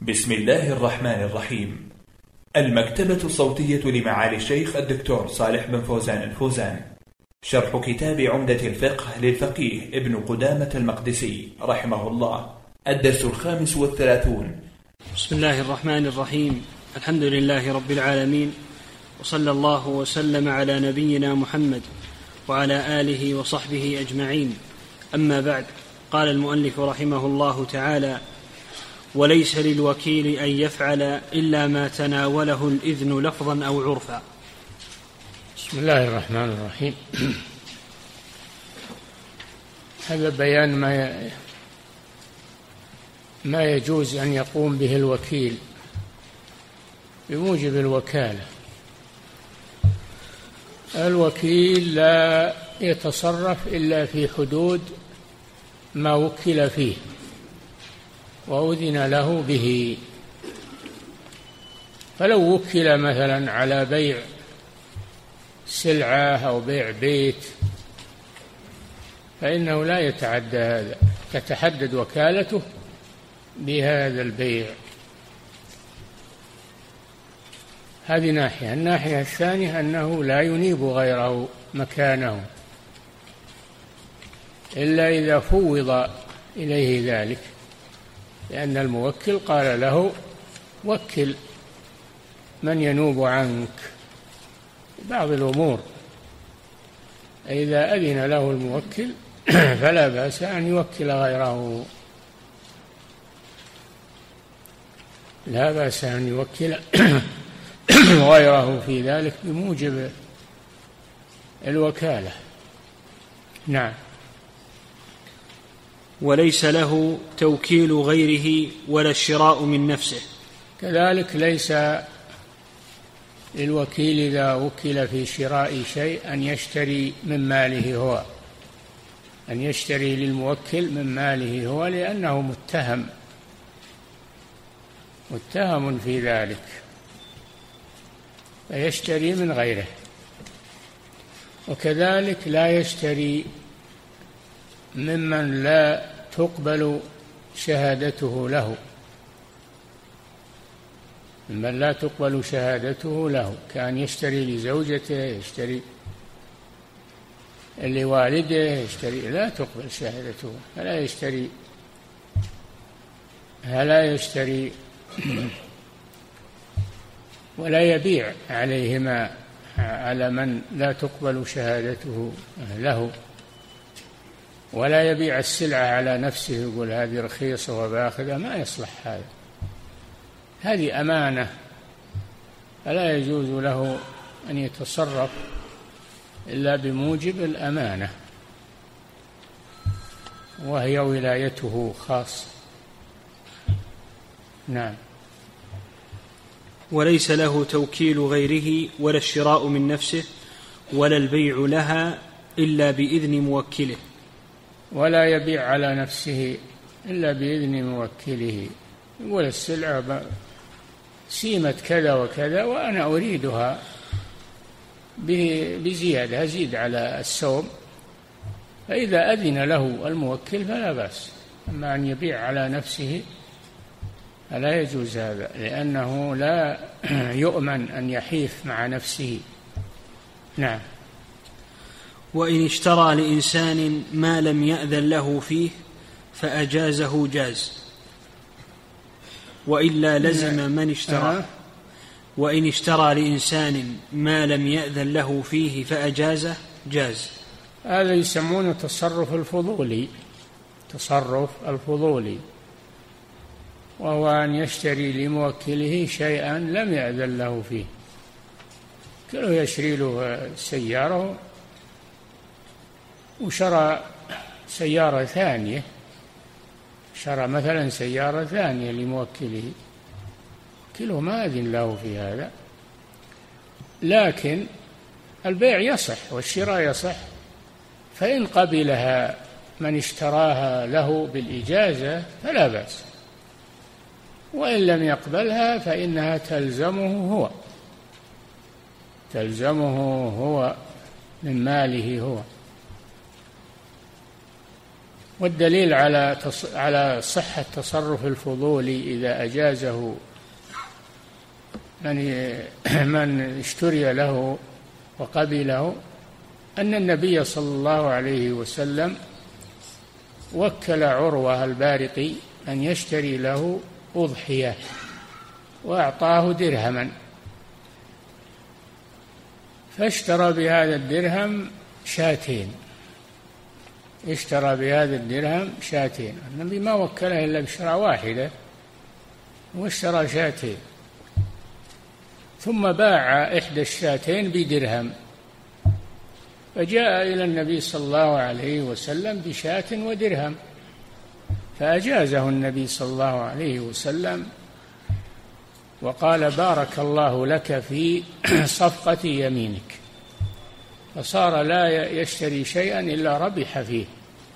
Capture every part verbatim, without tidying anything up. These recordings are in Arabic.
بسم الله الرحمن الرحيم. المكتبة الصوتية لمعالي الشيخ الدكتور صالح بن فوزان الفوزان. شرح كتاب عمدة الفقه للفقيه ابن قدامة المقدسي رحمه الله. الدرس الخامس والثلاثون. بسم الله الرحمن الرحيم. الحمد لله رب العالمين، وصلى الله وسلم على نبينا محمد وعلى آله وصحبه أجمعين. أما بعد، قال المؤلف رحمه الله تعالى: وليس للوكيل أن يفعل إلا ما تناوله الإذن لفظا أو عرفا. بسم الله الرحمن الرحيم. هذا بيان ما ما يجوز أن يقوم به الوكيل بموجب الوكالة. الوكيل لا يتصرف إلا في حدود ما وكل فيه وأذن له به. فلو وكل مثلا على بيع سلعة أو بيع بيت فإنه لا يتعدى هذا، تتحدد وكالته بهذا البيع. هذه ناحية. الناحية الثانية أنه لا ينيب غيره مكانه إلا إذا فوض إليه ذلك، لأن الموكل قال له: وكل من ينوب عنك بعض الأمور. إذا أذن له الموكل فلا بأس أن يوكل غيره، لا بأس أن يوكل غيره في ذلك بموجب الوكالة. نعم. وليس له توكيل غيره ولا الشراء من نفسه. كذلك ليس للوكيل إذا وكل في شراء شيء أن يشتري من ماله هو، أن يشتري للموكل من ماله هو، لأنه متهم متهم في ذلك، فيشتري من غيره. وكذلك لا يشتري ممن لا تقبل شهادته له، ممن لا تقبل شهادته له، كان يشتري لزوجته، يشتري لوالده، يشتري لا تقبل شهادته، فلا يشتري فلا يشتري ولا يبيع عليهما على من لا تقبل شهادته له، ولا يبيع السلعة على نفسه يقول هذه رخيصة وباخذها، ما يصلح هذا. هذه أمانة، فلا يجوز له أن يتصرف إلا بموجب الأمانة، وهي ولايته خاصة. نعم. وليس له توكيل غيره ولا الشراء من نفسه ولا البيع لها إلا بإذن موكله. ولا يبيع على نفسه إلا بإذن موكله، يقول السلعة سيمة كذا وكذا وأنا أريدها بزيادة، أزيد على السوم، فإذا أذن له الموكل فلا بأس. أما أن يبيع على نفسه فلا يجوز هذا، لأنه لا يؤمن أن يحيف مع نفسه. نعم. وإن اشترى لإنسان ما لم يأذن له فيه فأجازه جاز، وإلا لزم من اشترى. وإن اشترى لإنسان ما لم يأذن له فيه فأجازه جاز. هذا يسمونه تصرف الفضولي، تصرف الفضولي، وهو أن يشتري لموكله شيئا لم يأذن له فيه. كله يشتري له سيارة وشرى سيارة ثانية، شرى مثلا سيارة ثانية لموكله، كله ما أذن له في هذا، لكن البيع يصح والشراء يصح، فإن قبلها من اشتراها له بالإجازة فلا بأس، وإن لم يقبلها فإنها تلزمه هو، تلزمه هو من ماله هو. والدليل على على صحة تصرف الفضول إذا أجازه من من اشتري له وقبله أن النبي صلى الله عليه وسلم وكل عروة البارقي أن يشتري له أضحية وأعطاه درهما، فاشترى بهذا الدرهم شاتين اشترى بهذا الدرهم شاتين النبي ما وكله إلا بشراء واحدة واشترى شاتين، ثم باع إحدى الشاتين بدرهم، فجاء إلى النبي صلى الله عليه وسلم بشاة ودرهم، فأجازه النبي صلى الله عليه وسلم وقال بارك الله لك في صفقة يمينك، فصار لا يشتري شيئا إلا ربح فيه.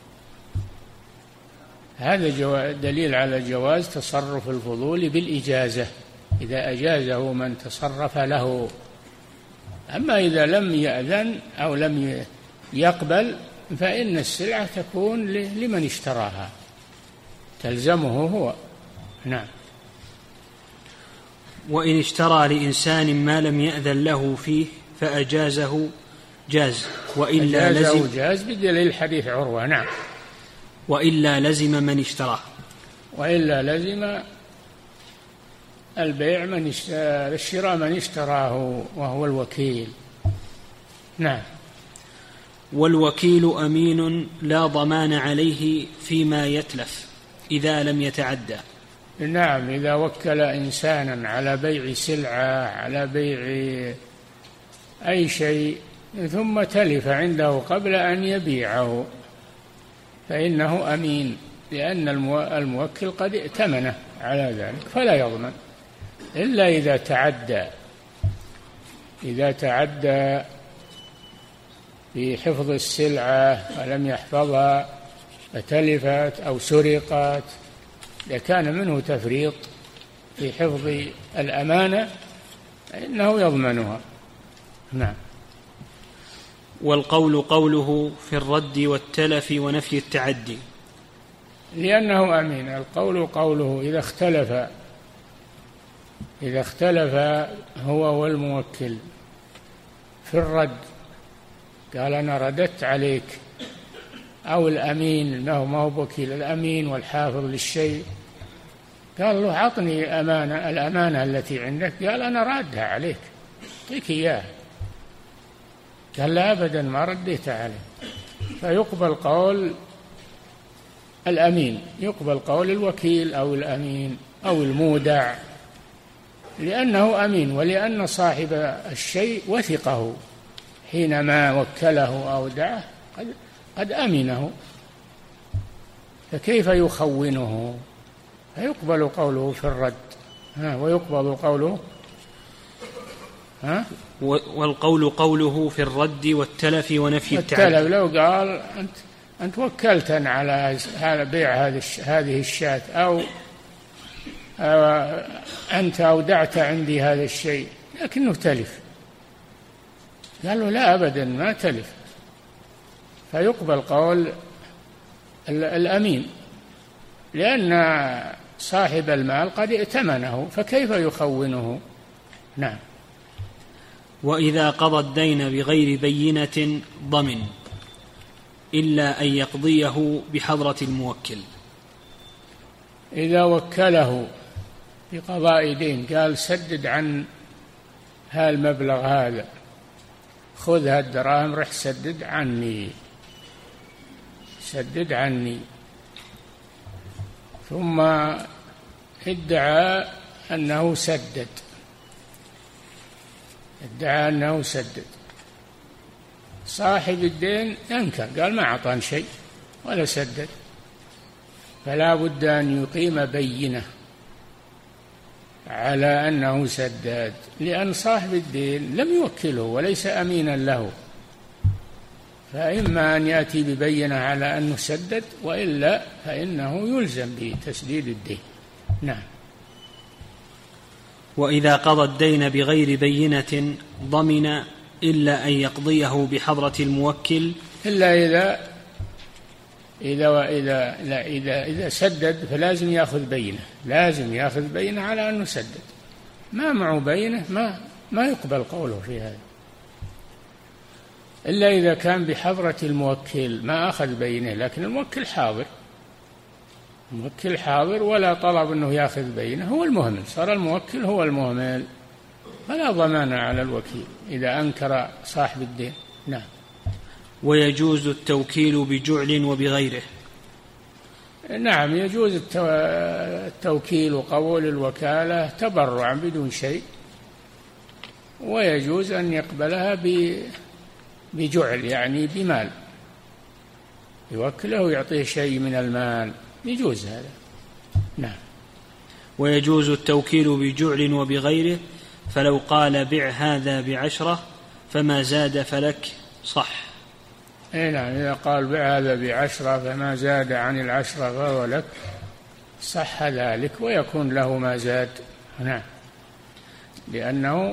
هذا دليل على جواز تصرف الفضول بالإجازة إذا أجازه من تصرف له. أما إذا لم يأذن أو لم يقبل فإن السلعة تكون لمن اشتراها، تلزمه هو. نعم. وإن اشترى لإنسان ما لم يأذن له فيه فأجازه جاز، وإلا لزم جاز بدليل حديث عروة. نعم. وإلا لزم من اشتراه وإلا لزم البيع من اشترى الشراء من اشتراه وهو الوكيل. نعم. والوكيل أمين لا ضمان عليه فيما يتلف إذا لم يتعدى. نعم. إذا وكل إنسانا على بيع سلعة على بيع أي شيء ثم تلف عنده قبل أن يبيعه فإنه أمين، لأن الموكل قد ائتمنه على ذلك فلا يضمن إلا إذا تعدى إذا تعدى في حفظ السلعة ولم يحفظها فتلفت أو سرقت، إذا كان منه تفريط في حفظ الأمانة فإنه يضمنها. نعم. والقول قوله في الرد والتلف ونفي التعدي، لأنه أمين. القول قوله إذا اختلف إذا اختلف هو والموكل في الرد، قال أنا رددت عليك، أو الأمين إنه ما هو وكيل، الأمين والحافظ للشيء قال له أعطني أمانة الأمانة التي عندك، قال أنا رادها عليك أعطيك إياها، قال لا أبدا ما رديتها عليك، فيقبل قول الأمين، يقبل قول الوكيل أو الأمين أو المودع، لأنه أمين ولأن صاحب الشيء وثقه حينما وكله أو دعه قد, قد أمنه، فكيف يخونه؟ فيقبل قوله في الرد ها ويقبل قوله ها والقول قوله في الرد والتلف ونفي التعدي. التلف لو قال أنت أنت وكلتني على هذا بيع هذه الشاة، أو أنت أودعت عندي هذا الشيء لكنه تلف، قال له لا أبدا ما تلف، فيقبل قول الأمين لأن صاحب المال قد ائتمنه فكيف يخونه. نعم. وإذا قضى الدين بغير بينة ضمن إلا أن يقضيه بحضرة الموكل. إذا وكله بقضاء دين قال سدد عن هالمبلغ هذا، خذ هالدراهم رح سدد عني سدد عني ثم ادعى أنه سدد ادعى أنه سدد صاحب الدين ينكر، قال ما أعطاني شيء ولا سدد، فلا بد أن يقيم بينة على أنه سدد، لأن صاحب الدين لم يوكله وليس أمينا له، فإما أن يأتي ببينة على أنه سدد وإلا فإنه يلزم بتسديد الدين. نعم. وإذا قضى الدين بغير بينة ضمن إلا أن يقضيه بحضرة الموكل، إلا إذا إذا إذا لا إذا إذا سدد فلازم يأخذ بينه، لازم يأخذ بينه على أنه سدد، ما معه بينه ما ما يقبل قوله في هذا، إلا إذا كان بحضرة الموكل ما أخذ بينه، لكن الموكل حاضر، الموكل حاضر ولا طلب أنه يأخذ بينه، هو المهمل، صار الموكل هو المهمل، فلا ضمان على الوكيل إذا أنكر صاحب الدين. نعم. ويجوز التوكيل بجعل وبغيره. نعم، يجوز التوكيل وقبول الوكالة تبرعا بدون شيء، ويجوز أن يقبلها بجعل يعني بمال، يوكله ويعطيه شيء من المال، يجوز هذا. نعم. ويجوز التوكيل بجعل وبغيره، فلو قال بع هذا بعشرة فما زاد فلك صح. اي نعم، إذا قال بع هذا بعشرة فما زاد عن العشرة فهو لك، صح ذلك ويكون له ما زاد. نعم، لأنه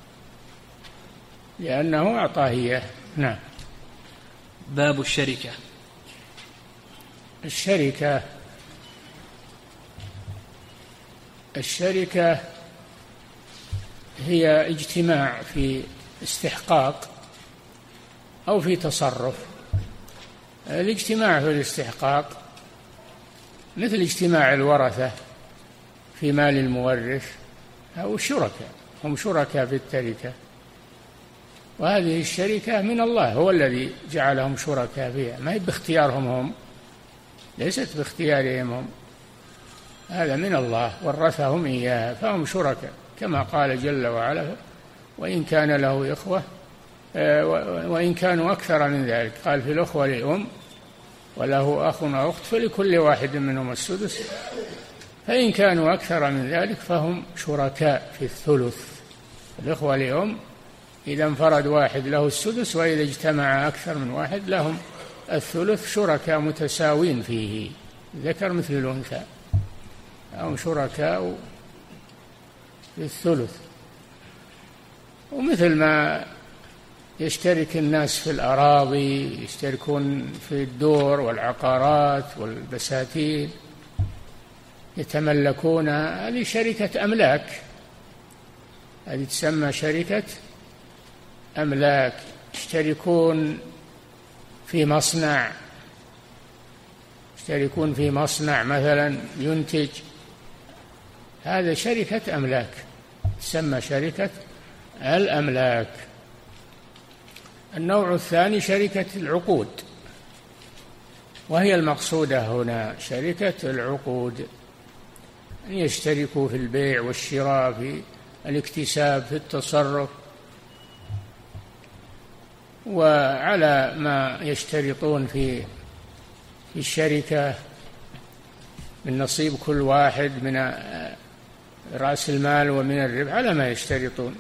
لأنه أعطاه إياه. نعم. باب الشركة. الشركة الشركة هي اجتماع في استحقاق أو في تصرف. الاجتماع في الاستحقاق مثل اجتماع الورثة في مال المورث أو الشركاء، هم شركاء في التركة، وهذه الشركة من الله، هو الذي جعلهم شركاء فيها، ما هي باختيارهم هم، ليست باختيارهم هم، هذا من الله ورثهم إياها، فهم شركاء كما قال جل وعلا: وإن كان له إخوة وإن كانوا أكثر من ذلك، قال في الأخوة لأم وله أخ أو أخت فلكل واحد منهم السدس، فإن كانوا أكثر من ذلك فهم شركاء في الثلث. الأخوة لأم إذا انفرد واحد له السدس، وإذا اجتمع أكثر من واحد لهم الثلث، شركاء متساوين فيه، ذكر مثل الأنثى، هم شركاء في الثلث. ومثل ما يشترك الناس في الأراضي، يشتركون في الدور والعقارات والبساتين، يتملكون، هذه شركة أملاك، هذه تسمى شركة أملاك. يشتركون في مصنع، يشتركون في مصنع مثلا ينتج، هذا شركة أملاك، تسمى شركة الأملاك. النوع الثاني شركة العقود، وهي المقصودة هنا، شركة العقود، أن يشتركوا في البيع والشراء، في الاكتساب، في التصرف، وعلى ما يشترطون في في الشركة من نصيب كل واحد من رأس المال ومن الربح، على ما يشترطون.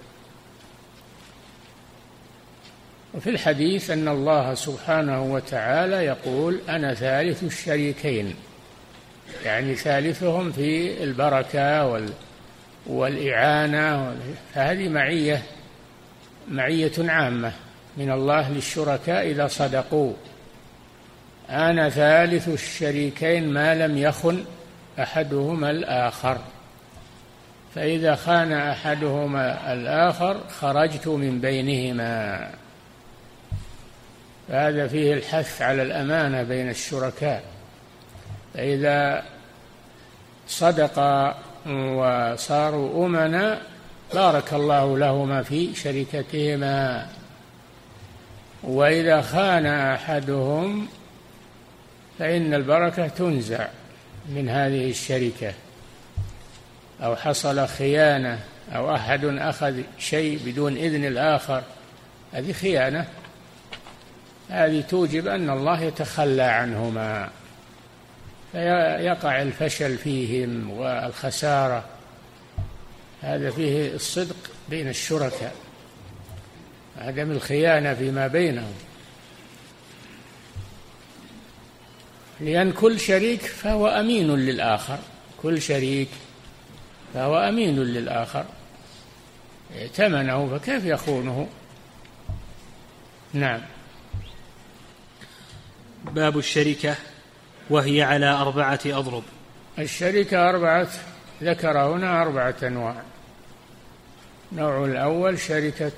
وفي الحديث أن الله سبحانه وتعالى يقول: أنا ثالث الشريكين، يعني ثالثهم في البركة والإعانة، فهذه معية معية عامة من الله للشركاء إذا صدقوا. أنا ثالث الشريكين ما لم يخن أحدهما الآخر، فإذا خان أحدهما الآخر خرجت من بينهما. فهذا فيه الحث على الأمانة بين الشركاء، فإذا صدقا وصاروا أمنا بارك الله لهما في شركتهما. وإذا خان أحدهم فإن البركة تنزع من هذه الشركة، أو حصل خيانة، أو أحد أخذ شيء بدون إذن الآخر، هذه خيانة، هذه توجب أن الله يتخلى عنهما، فيقع الفشل فيهم والخسارة. هذا فيه الصدق بين الشركاء، عدم الخيانة فيما بينهم، لأن كل شريك فهو أمين للآخر، كل شريك فهو أمين للآخر، ائتمنه فكيف يخونه؟ نعم. باب الشركة. وهي على أربعة أضرب. الشركة أربعة، ذكر هنا أربعة أنواع. النوع الأول شركة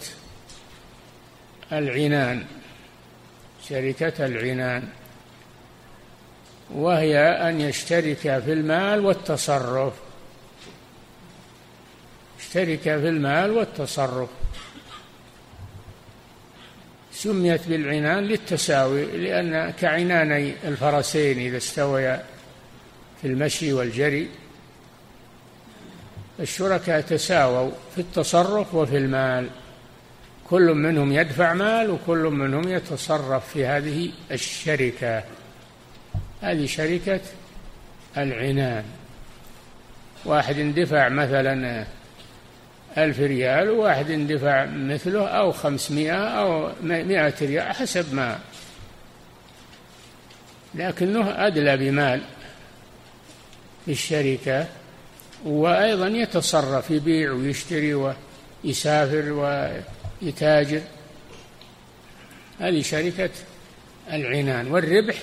العنان، شركة العنان، وهي أن يشترك في المال والتصرف، اشترك في المال والتصرف. سميت بالعنان للتساوي، لأن كعناني الفرسين إذا استويا في المشي والجري، الشركاء تساووا في التصرف وفي المال، كل منهم يدفع مال وكل منهم يتصرف في هذه الشركة. هذه شركة العنان. واحد اندفع مثلا ألف ريال وواحد اندفع مثله أو خمسمائة أو مائة ريال حسب ما، لكنه أدلى بمال في الشركة، وأيضا يتصرف، يبيع ويشتري ويسافر ويتاجر. هذه شركة العنان. والربح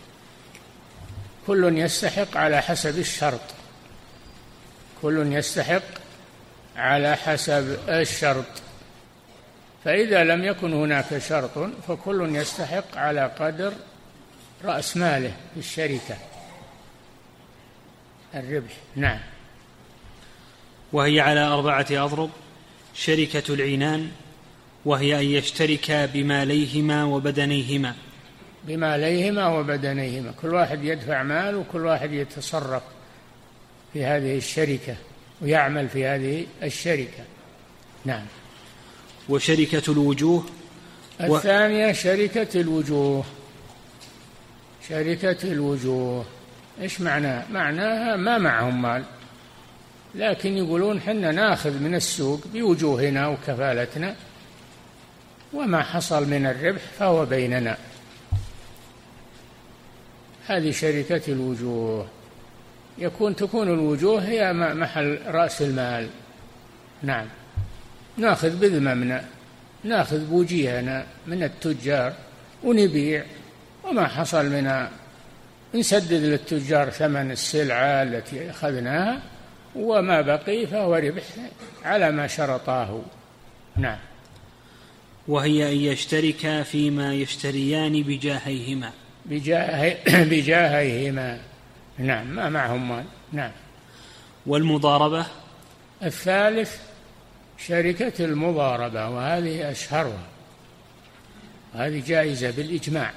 كل يستحق على حسب الشرط، كل يستحق على حسب الشرط. فإذا لم يكن هناك شرط فكل يستحق على قدر رأس ماله في الشركة الربح. نعم. وهي على أربعة أضرب. شركة العنان وهي أن يشترك بماليهما وبدنيهما، بماليهما وبدنيهما، كل واحد يدفع مال وكل واحد يتصرف في هذه الشركة ويعمل في هذه الشركة. نعم. وشركة الوجوه و... الثانية شركة الوجوه. شركة الوجوه إيش معناها؟ معناها ما معهم مال، لكن يقولون حنا ناخذ من السوق بوجوهنا وكفالتنا، وما حصل من الربح فهو بيننا. هذه شركة الوجوه. يكون تكون الوجوه هي محل رأس المال. نعم. ناخذ بذممنا، ناخذ بوجيهنا من التجار ونبيع، وما حصل منها نسدد للتجار ثمن السلعة التي أخذناها، وما بقي فهو ربح على ما شرطاه. نعم. وهي أن يشترك فيما يشتريان بجاهيهما، بجاه بجاهيهما. نعم، ما معهم مال. نعم. والمضاربة. الثالث شركة المضاربة، وهذه أشهرها، هذه جائزة بالإجماع.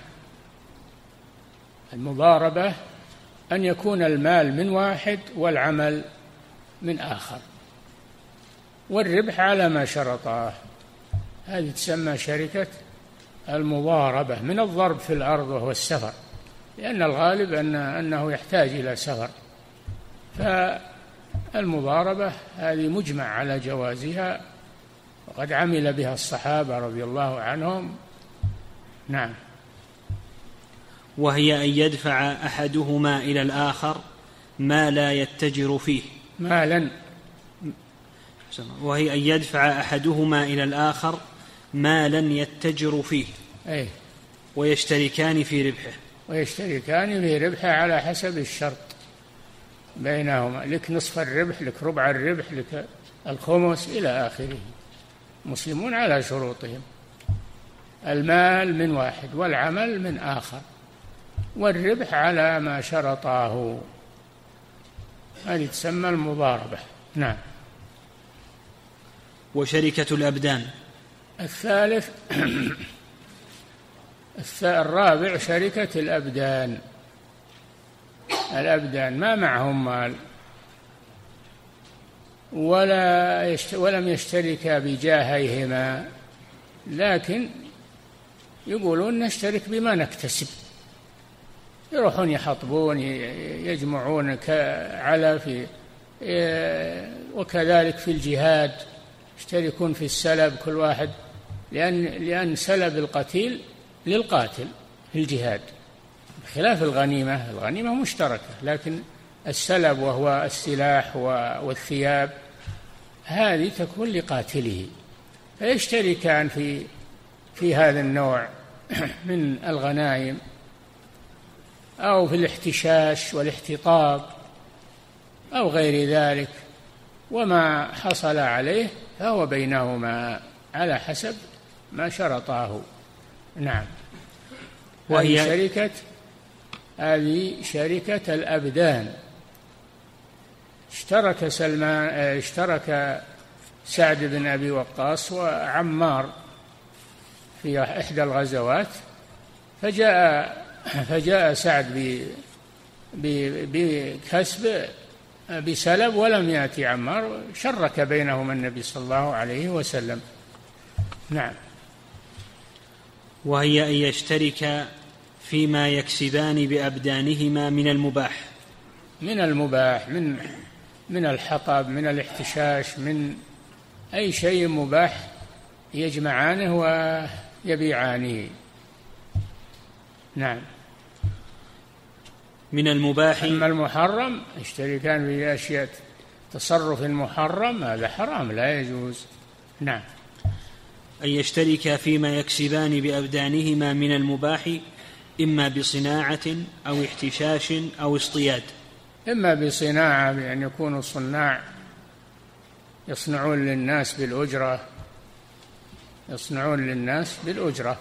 المضاربة أن يكون المال من واحد والعمل من آخر، والربح على ما شرطاه. هذه تسمى شركة المضاربة، من الضرب في الأرض وهو السفر، لأن الغالب أن أنه يحتاج إلى سفر. فالمضاربة هذه مجمع على جوازها، وقد عمل بها الصحابة رضي الله عنهم. نعم. وهي أن يدفع أحدهما إلى الآخر ما لا يتجر فيه، مالا. وهي أن يدفع أحدهما إلى الآخر ما لن يتجر فيه، أي. ويشتركان في ربحه، ويشتركان في ربحه على حسب الشرط بينهما، لك نصف الربح، لك ربع الربح، لك الخمس إلى آخره. مسلمون على شروطهم. المال من واحد والعمل من آخر، والربح على ما شرطاه. هذه تسمى المضاربة. نعم. وشركة الأبدان. الثالث الرابع شركة الأبدان. الأبدان ما معهم مال ولا يشت... ولم يشتركا بجاهيهما، لكن يقولون نشترك بما نكتسب. يروحون يحطبون، يجمعون على في وكذلك في الجهاد يشتركون في السلب كل واحد، لأن لأن سلب القتيل للقاتل في الجهاد، بخلاف الغنيمة. الغنيمة مشتركة، لكن السلب وهو السلاح والثياب هذه تكون لقاتله، فيشتركان في في هذا النوع من الغنائم أو في الاحتشاش والاحتطاب أو غير ذلك، وما حصل عليه فهو بينهما على حسب ما شرطاه. نعم. وهي شركة هذه شركة الأبدان. اشترك سلمان اشترك سعد بن أبي وقاص وعمار في إحدى الغزوات، فجاء فجاء سعد بكسب بسلب ولم يأتي عمار، شرك بينهما النبي صلى الله عليه وسلم. نعم. وهي أن يشترك فيما يكسبان بأبدانهما من المباح من المباح من من الحطب، من الاحتشاش، من أي شيء مباح يجمعانه ويبيعانه. نعم. من المباح. أما المحرم يشتركان في أشياء تصرف محرم، هذا حرام لا يجوز. نعم. أن يشترك فيما يكسبان بأبدانهما من المباح إما بصناعة أو احتشاش أو اصطياد. إما بصناعة بأن يكونوا صناع يصنعون للناس بالأجرة يصنعون للناس بالأجرة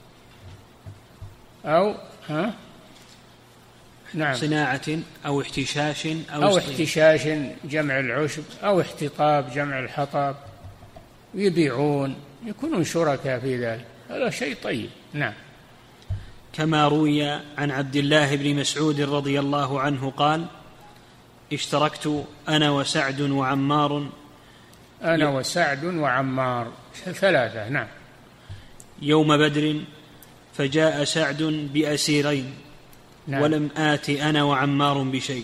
أو ها نعم صناعة أو احتشاش أو, أو احتشاش جمع العشب أو احتطاب جمع الحطب، يبيعون، يكونون شركاء في ذلك، هذا شيء طيب. نعم. كما روي عن عبد الله بن مسعود رضي الله عنه قال: اشتركت أنا وسعد وعمار أنا وسعد وعمار ثلاثة. نعم. يوم بدر فجاء سعد بأسيرين. نعم. ولم آت أنا وعمار بشيء.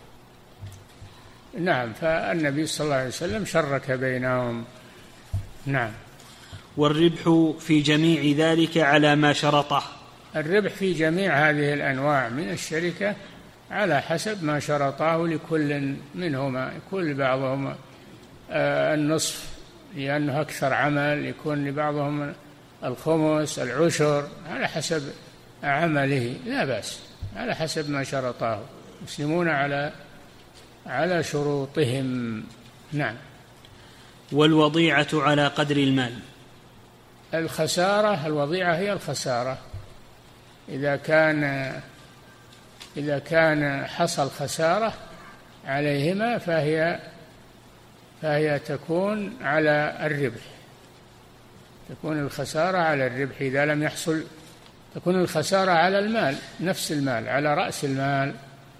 نعم. فالنبي صلى الله عليه وسلم شرك بينهم. نعم. والربح في جميع ذلك على ما شرطه. الربح في جميع هذه الأنواع من الشركة على حسب ما شرطاه لكل منهما، كل بعضهم النصف لأنه أكثر عمل، يكون لبعضهم الخمس العشر، على حسب عمله لا بأس، على حسب ما شرطاه. مسلمون على على شروطهم. نعم. والوضيعة على قدر المال. الخسارة، الوضيعة هي الخسارة، إذا كان إذا كان حصل خسارة عليهما فهي فهي تكون على الربح، تكون الخسارة على الربح. إذا لم يحصل تكون الخسارة على المال، نفس المال، على رأس المال،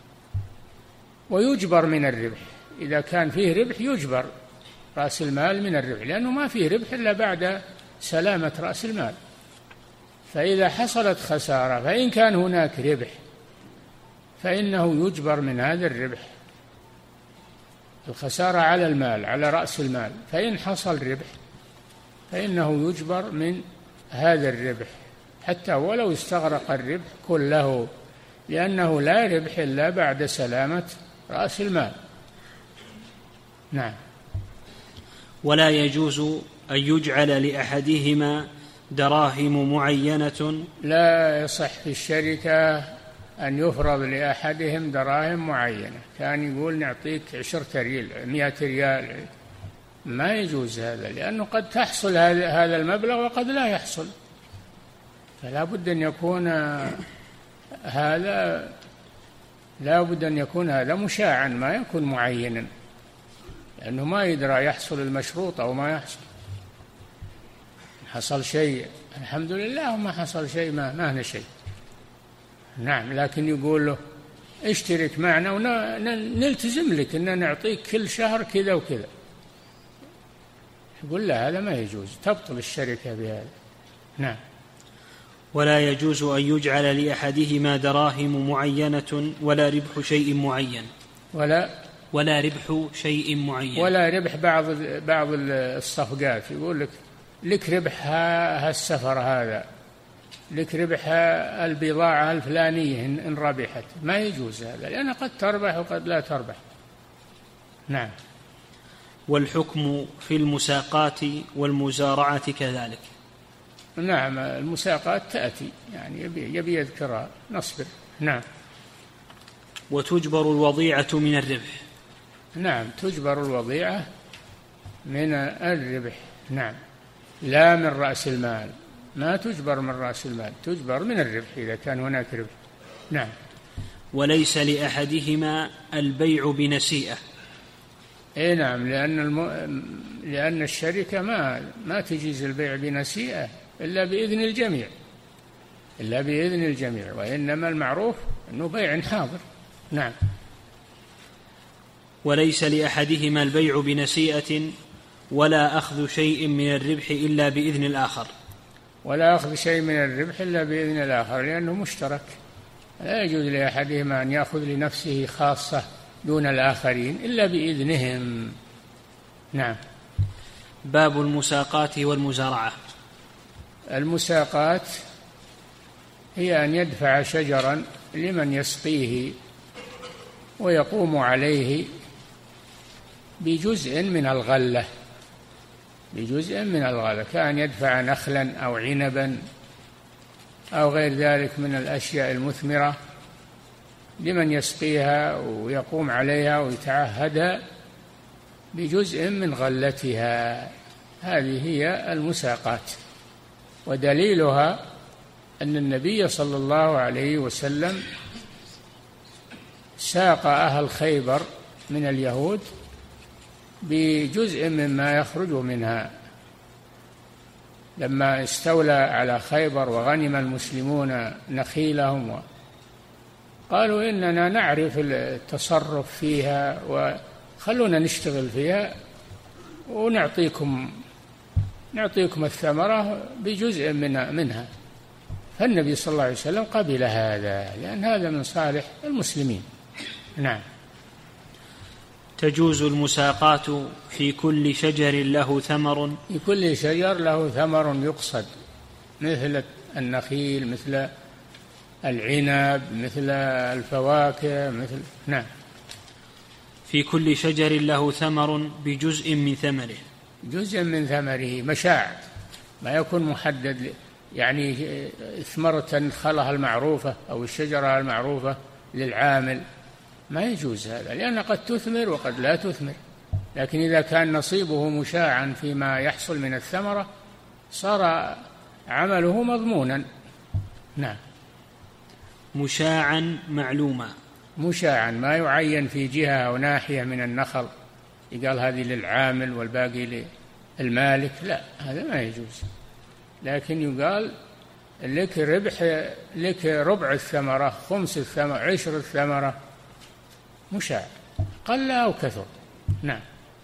ويجبر من الربح. إذا كان فيه ربح يجبر رأس المال من الربح، لأنه ما فيه ربح إلا بعد سلامة رأس المال. فإذا حصلت خسارة فإن كان هناك ربح فإنه يجبر من هذا الربح. الخسارة على المال، على رأس المال، فإن حصل ربح فإنه يجبر من هذا الربح حتى ولو استغرق الربح كله، لأنه لا ربح إلا بعد سلامة رأس المال. نعم. ولا يجوز أن يجعل لأحدهما دراهم معينة. لا يصح في الشركة أن يفرض لأحدهم دراهم معينة، كان يقول نعطيك عشرة ريال مئة ريال، ما يجوز هذا، لأنه قد تحصل هذا المبلغ وقد لا يحصل، فلا بد أن يكون هذا لا بد أن يكون هذا مشاعا، ما يكون معينا، لأنه ما يدرى يحصل المشروط أو ما يحصل. حصل شيء الحمد لله، وما حصل شيء ما ما هنا شيء. نعم. لكن يقول له اشترك معنا ونلتزم لك أن نعطيك كل شهر كذا وكذا، يقول لا، هذا ما يجوز، تبطل الشركة بهذا. نعم. ولا يجوز أن يجعل لأحدهما دراهم معينة ولا ربح شيء معين. ولا ولا ربح شيء معين. ولا ربح بعض بعض الصفقات، يقول لك لك ربح هالسفر هذا، لك ربح البضاعة الفلانية إن ربحت، ما يجوز هذا، لأن قد تربح وقد لا تربح. نعم. والحكم في المساقات والمزارعة كذلك. نعم. المساقات تأتي، يعني يبي, يبي يذكرها، نصبر. نعم. وتجبر الوضيعة من الربح. نعم، تجبر الوضيعة من الربح، نعم، لا من رأس المال، ما تجبر من رأس المال، تجبر من الربح إذا كان هناك ربح. نعم. وليس لأحدهما البيع بنسيئة. اي نعم، لأن الم... لأن الشركة ما ما تجيز البيع بنسيئة إلا بإذن الجميع، إلا بإذن الجميع، وإنما المعروف أنه بيع حاضر. نعم. وليس لأحدهما البيع بنسيئة ولا أخذ شيء من الربح إلا بإذن الآخر. ولا أخذ شيء من الربح إلا بإذن الآخر، لأنه مشترك، لا يجوز لأحدهما أن يأخذ لنفسه خاصة دون الآخرين إلا بإذنهم. نعم. باب المساقات والمزارعة. المساقات هي أن يدفع شجرا لمن يسقيه ويقوم عليه بجزء من الغلة، بجزء من الغلة، كأن يدفع نخلا أو عنبا أو غير ذلك من الأشياء المثمرة لمن يسقيها ويقوم عليها ويتعهدها بجزء من غلتها. هذه هي المساقات. ودليلها أن النبي صلى الله عليه وسلم ساق أهل خيبر من اليهود بجزء مما يخرج منها لما استولى على خيبر وغنم المسلمون نخيلهم، قالوا إننا نعرف التصرف فيها وخلونا نشتغل فيها ونعطيكم نعطيكم الثمرة بجزء منها. فالنبي صلى الله عليه وسلم قبل هذا لأن هذا من صالح المسلمين. نعم. تجوز المساقات في كل شجر له ثمر. في كل شجر له ثمر يقصد، مثل النخيل، مثل العنب، مثل الفواكه، مثل. نعم. في كل شجر له ثمر بجزء من ثمره. جزء من ثمره مشاع، ما يكون محدد، يعني ثمرة النخلة المعروفة أو الشجرة المعروفة للعامل، ما يجوز هذا، لأن قد تثمر وقد لا تثمر. لكن إذا كان نصيبه مشاعا فيما يحصل من الثمرة صار عمله مضمونا. نعم. مشاعا معلوما. مشاعا ما يعين في جهة أو ناحية من النخل يقال هذه للعامل والباقي للمالك، لا، هذا ما يجوز. لكن يقال لك ربح، لك ربع الثمرة، خمس الثمرة، عشر الثمرة، مشاع قل أو كثر. نعم.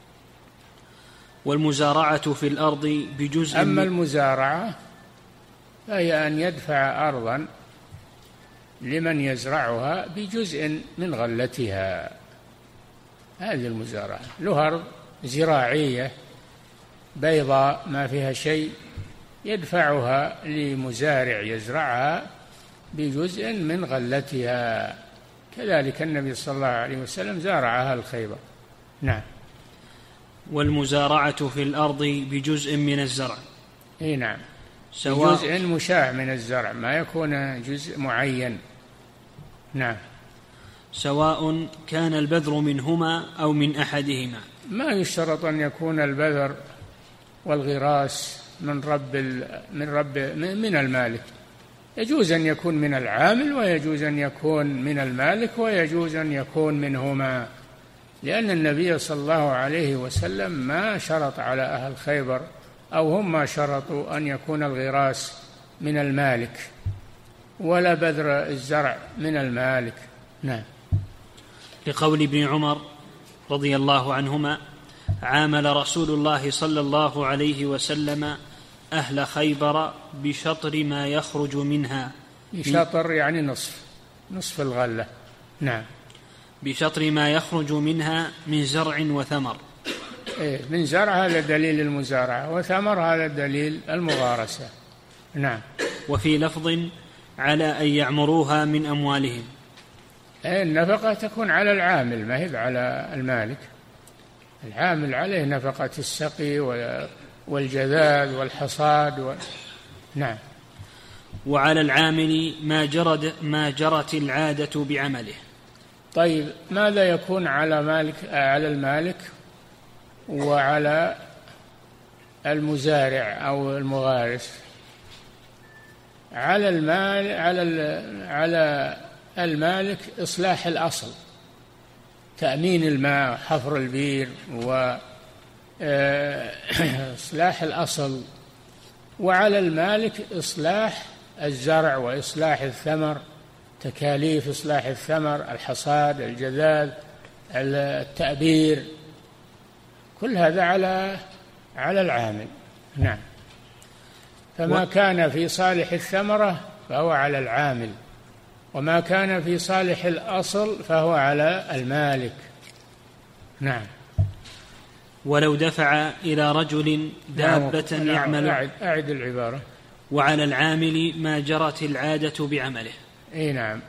والمزارعة في الأرض بجزء. أما المزارعة فهي أن يدفع أرضا لمن يزرعها بجزء من غلتها، هذه المزارعة. له أرض زراعية بيضاء ما فيها شيء، يدفعها لمزارع يزرعها بجزء من غلتها. كذلك النبي صلى الله عليه وسلم زارع أهل خيبر. نعم. والمزارعة في الأرض بجزء من الزرع. اي نعم، سواء جزء مشاع من الزرع، ما يكون جزء معين. نعم. سواء كان البذر منهما أو من أحدهما. ما يشترط أن يكون البذر والغراس من رب من رب من المالك، يجوز أن يكون من العامل ويجوز أن يكون من المالك ويجوز أن يكون منهما، لأن النبي صلى الله عليه وسلم ما شرط على أهل خيبر أو هم ما شرطوا أن يكون الغراس من المالك ولا بذر الزرع من المالك. نعم. لقول ابن عمر رضي الله عنهما: عامل رسول الله صلى الله عليه وسلم أهل خيبر بشطر ما يخرج منها. بشطر يعني نصف نصف الغلة. نعم. بشطر ما يخرج منها من زرع وثمر. إيه، من زرع هذا دليل المزارعة، وثمر هذا دليل المغارسة. نعم. وفي لفظ: على أن يعمروها من أموالهم. إيه، النفقة تكون على العامل ما هي على المالك، العامل عليه نفقة السقي والجذاذ والحصاد و... نعم. وعلى العامل ما جرد ما جرت العادة بعمله. طيب ماذا يكون على مالك على المالك وعلى المزارع أو المغارس؟ على المال على على المالك إصلاح الأصل، تأمين الماء، حفر البير، وإصلاح الأصل. وعلى المالك إصلاح الزرع وإصلاح الثمر، تكاليف إصلاح الثمر، الحصاد، الجذاذ، التأبير، كل هذا على على العامل. نعم. فما كان في صالح الثمرة فهو على العامل، وما كان في صالح الأصل فهو على المالك. نعم. ولو دفع إلى رجل دابة نعم. يعمل أعد, أعد العبارة. وعلى العامل ما جرت العادة بعمله. إيه نعم.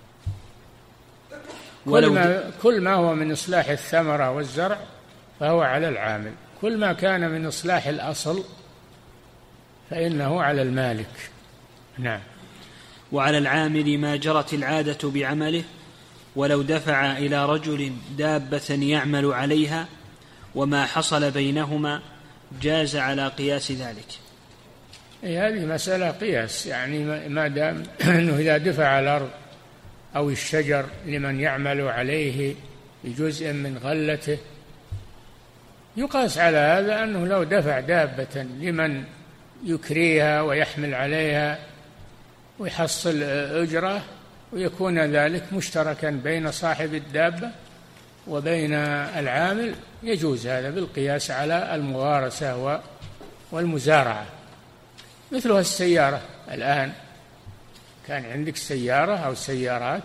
كل ما, كل ما هو من إصلاح الثمرة والزرع فهو على العامل، كل ما كان من إصلاح الأصل فإنه على المالك. نعم. وعلى العامل ما جرت العادة بعمله. ولو دفع إلى رجل دابة يعمل عليها وما حصل بينهما جاز على قياس ذلك. إيه هذه مسألة قياس، يعني ما دام أنه إذا دفع الأرض أو الشجر لمن يعمل عليه بجزء من غلته، يقاس على هذا أنه لو دفع دابة لمن يكريها ويحمل عليها ويحصل أجرة، ويكون ذلك مشتركا بين صاحب الدابة وبين العامل، يجوز هذا بالقياس على المغارسة والمزارعة. مثلها السيارة، الآن كان عندك سيارة أو سيارات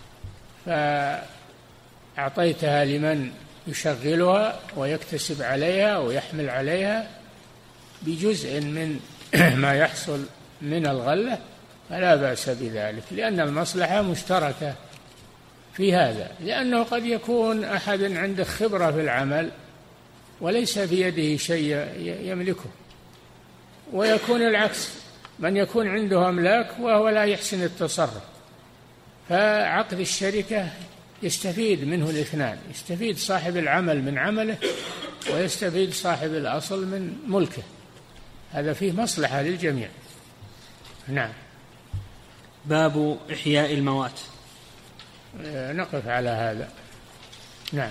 فأعطيتها لمن يشغلها ويكتسب عليها ويحمل عليها بجزء من ما يحصل من الغلة، فلا بأس بذلك، لأن المصلحة مشتركة في هذا. لأنه قد يكون أحد عنده خبرة في العمل وليس في يده شيء يملكه، ويكون العكس، من يكون عنده أملاك وهو لا يحسن التصرف، فعقد الشركة يستفيد منه الاثنان، يستفيد صاحب العمل من عمله ويستفيد صاحب الأصل من ملكه، هذا فيه مصلحة للجميع. نعم. باب إحياء الموات. نقف على هذا. نعم.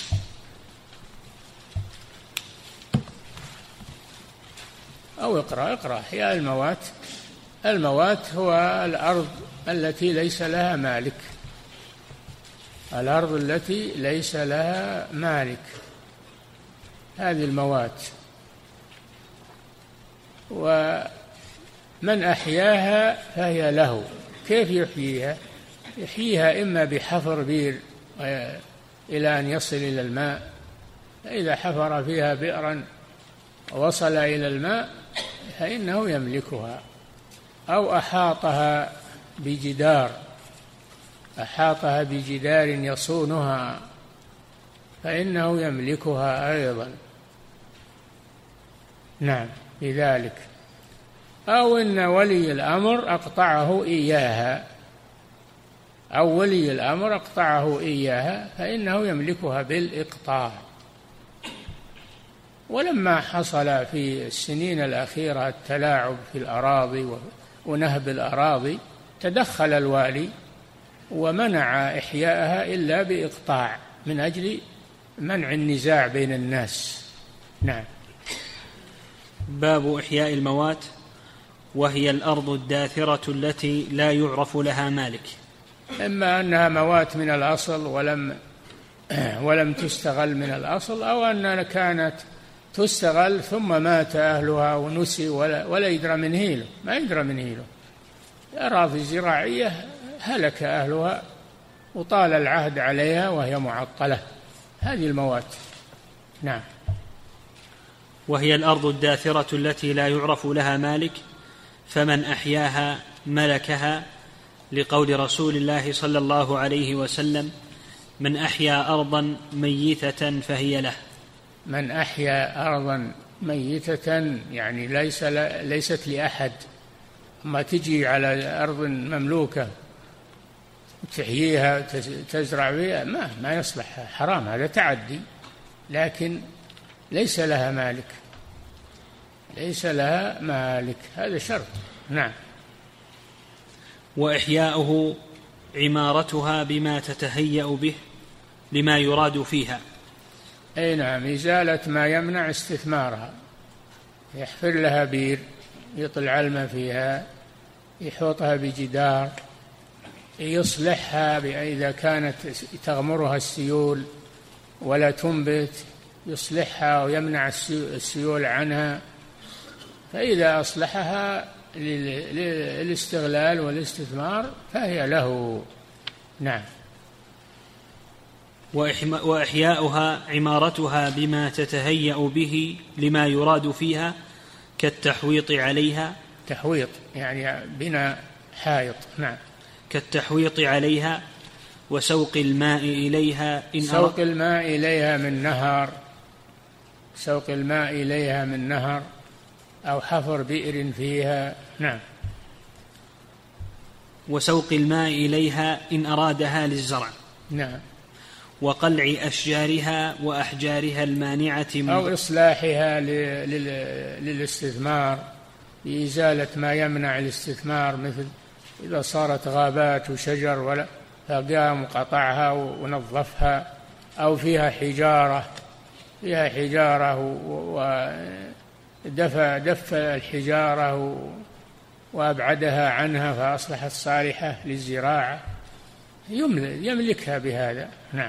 أو اقرأ اقرأ إحياء الموات. الموات هو الأرض التي ليس لها مالك، الأرض التي ليس لها مالك، هذه الموات. ومن أحياها فهي له. كيف يحييها؟ يحييها إما بحفر بير إلى أن يصل إلى الماء، فإذا حفر فيها بئرا ووصل إلى الماء فإنه يملكها، أو أحاطها بجدار أحاطها بجدار يصونها فإنه يملكها أيضا. نعم لذلك. أو إن ولي الأمر أقطعه إياها أو ولي الأمر أقطعه إياها فإنه يملكها بالإقطاع. ولما حصل في السنين الأخيرة التلاعب في الأراضي ونهب الأراضي، تدخل الوالي ومنع إحياءها إلا بإقطاع من أجل منع النزاع بين الناس. نعم. باب إحياء الموات. وهي الأرض الداثرة التي لا يعرف لها مالك، إما أنها موات من الأصل ولم ولم تستغل من الأصل، أو أنها كانت تستغل ثم مات أهلها ونسي ولا, ولا يدرى من هيله، ما يدرى من هيله. أراضي زراعية هلك أهلها وطال العهد عليها وهي معطلة، هذه الموات. نعم. وهي الأرض الداثرة التي لا يعرف لها مالك، فمن أحياها ملكها، لقول رسول الله صلى الله عليه وسلم: من أحيا أرضا ميتة فهي له. من أحيا أرضا ميتة يعني ليس ليست لأحد، ما تجي على أرض مملوكة تحييها تزرع فيها ما, ما يصلح، حرام، هذا تعدي، لكن ليس لها مالك، ليس لها مالك، هذا شرط. نعم. وإحياؤه عمارتها بما تتهيأ به لما يراد فيها. أي نعم، إزالة ما يمنع استثمارها، يحفر لها بير، يطلع الماء فيها، يحوطها بجدار، يصلحها إذا كانت تغمرها السيول ولا تنبت، يصلحها ويمنع السيول عنها، فإذا أصلحها للاستغلال والاستثمار فهي له. نعم. وإحياؤها عمارتها بما تتهيأ به لما يراد فيها كالتحويط عليها. تحويط يعني بناء حائط. نعم. كالتحويط عليها وسوق الماء إليها إن سوق الماء إليها من نهر، سوق الماء إليها من نهر أو حفر بئر فيها. نعم. وسوق الماء إليها إن أرادها للزرع. نعم. وقلع أشجارها وأحجارها المانعة من أو إصلاحها للاستثمار بإزالة ما يمنع الاستثمار، مثل إذا صارت غابات وشجر ولا فقام وقطعها ونظفها، أو فيها حجارة فيها حجارة ودفع دف الحجارة وأبعدها عنها فأصبحت صالحة للزراعة، يملكها بهذا. نعم.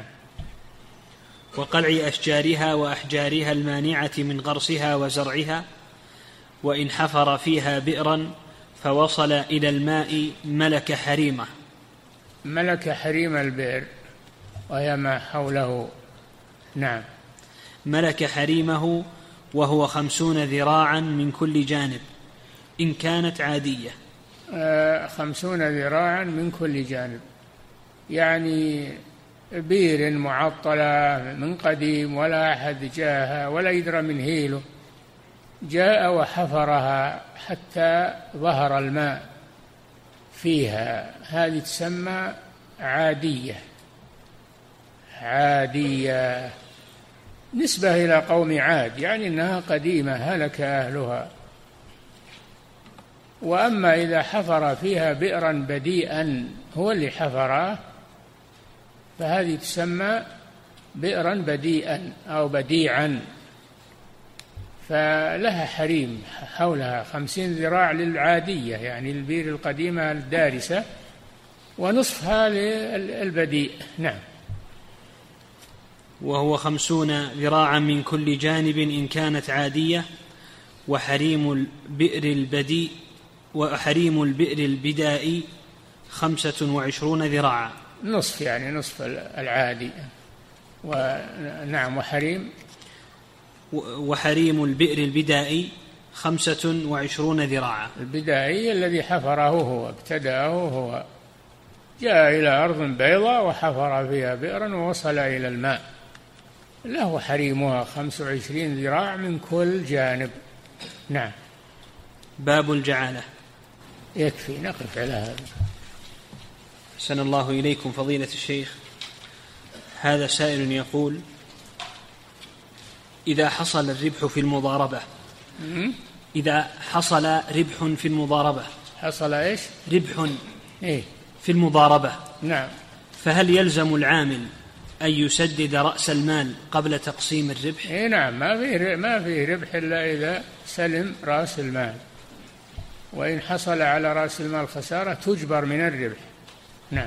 وقلع أشجارها وأحجارها المانعة من غرسها وزرعها. وإن حفر فيها بئرا فوصل إلى الماء ملك حريمه. ملك حريم البئر وهي ما حوله. نعم. ملك حريمه وهو خمسون ذراعا من كل جانب إن كانت عادية. آه خمسون ذراعا من كل جانب، يعني بير معطلة من قديم ولا أحد جاءها ولا يدرى من هيله، جاء وحفرها حتى ظهر الماء فيها، هذه تسمى عادية. عادية نسبة إلى قوم عاد، يعني أنها قديمة هلك أهلها. وأما إذا حفر فيها بئرا بديئا، هو اللي حفرها، فهذه تسمى بئرا بديئا أو بديعا، فلها حريم حولها خمسين ذراع للعادية، يعني البئر القديمة الدارسة، ونصفها للبديء. نعم. وهو خمسون ذراعا من كل جانب إن كانت عادية. وحريم البئر البديء وحريم البئر البدائي خمسة وعشرون ذراعا، نصف يعني نصف العادي. ونعم. وحريم وحريم البئر البدائي خمسة وعشرون ذراعا. البدائي الذي حفره هو، ابتدأه هو، جاء إلى أرض بيضاء وحفر فيها بئرا ووصل إلى الماء، له حريمها خمس وعشرين ذراع من كل جانب. نعم. باب الجعالة. يكفي نقف على هذا. أحسن الله إليكم فضيلة الشيخ. هذا سائل يقول: إذا حصل الربح في المضاربة إذا حصل ربح في المضاربة حصل إيش؟ ربح إيه؟ في المضاربة. نعم. فهل يلزم العامل أن يسدد رأس المال قبل تقسيم الربح؟ إيه نعم. ما فيه ما فيه ربح إلا إذا سلم رأس المال، وإن حصل على رأس المال خسارة تجبر من الربح. نعم.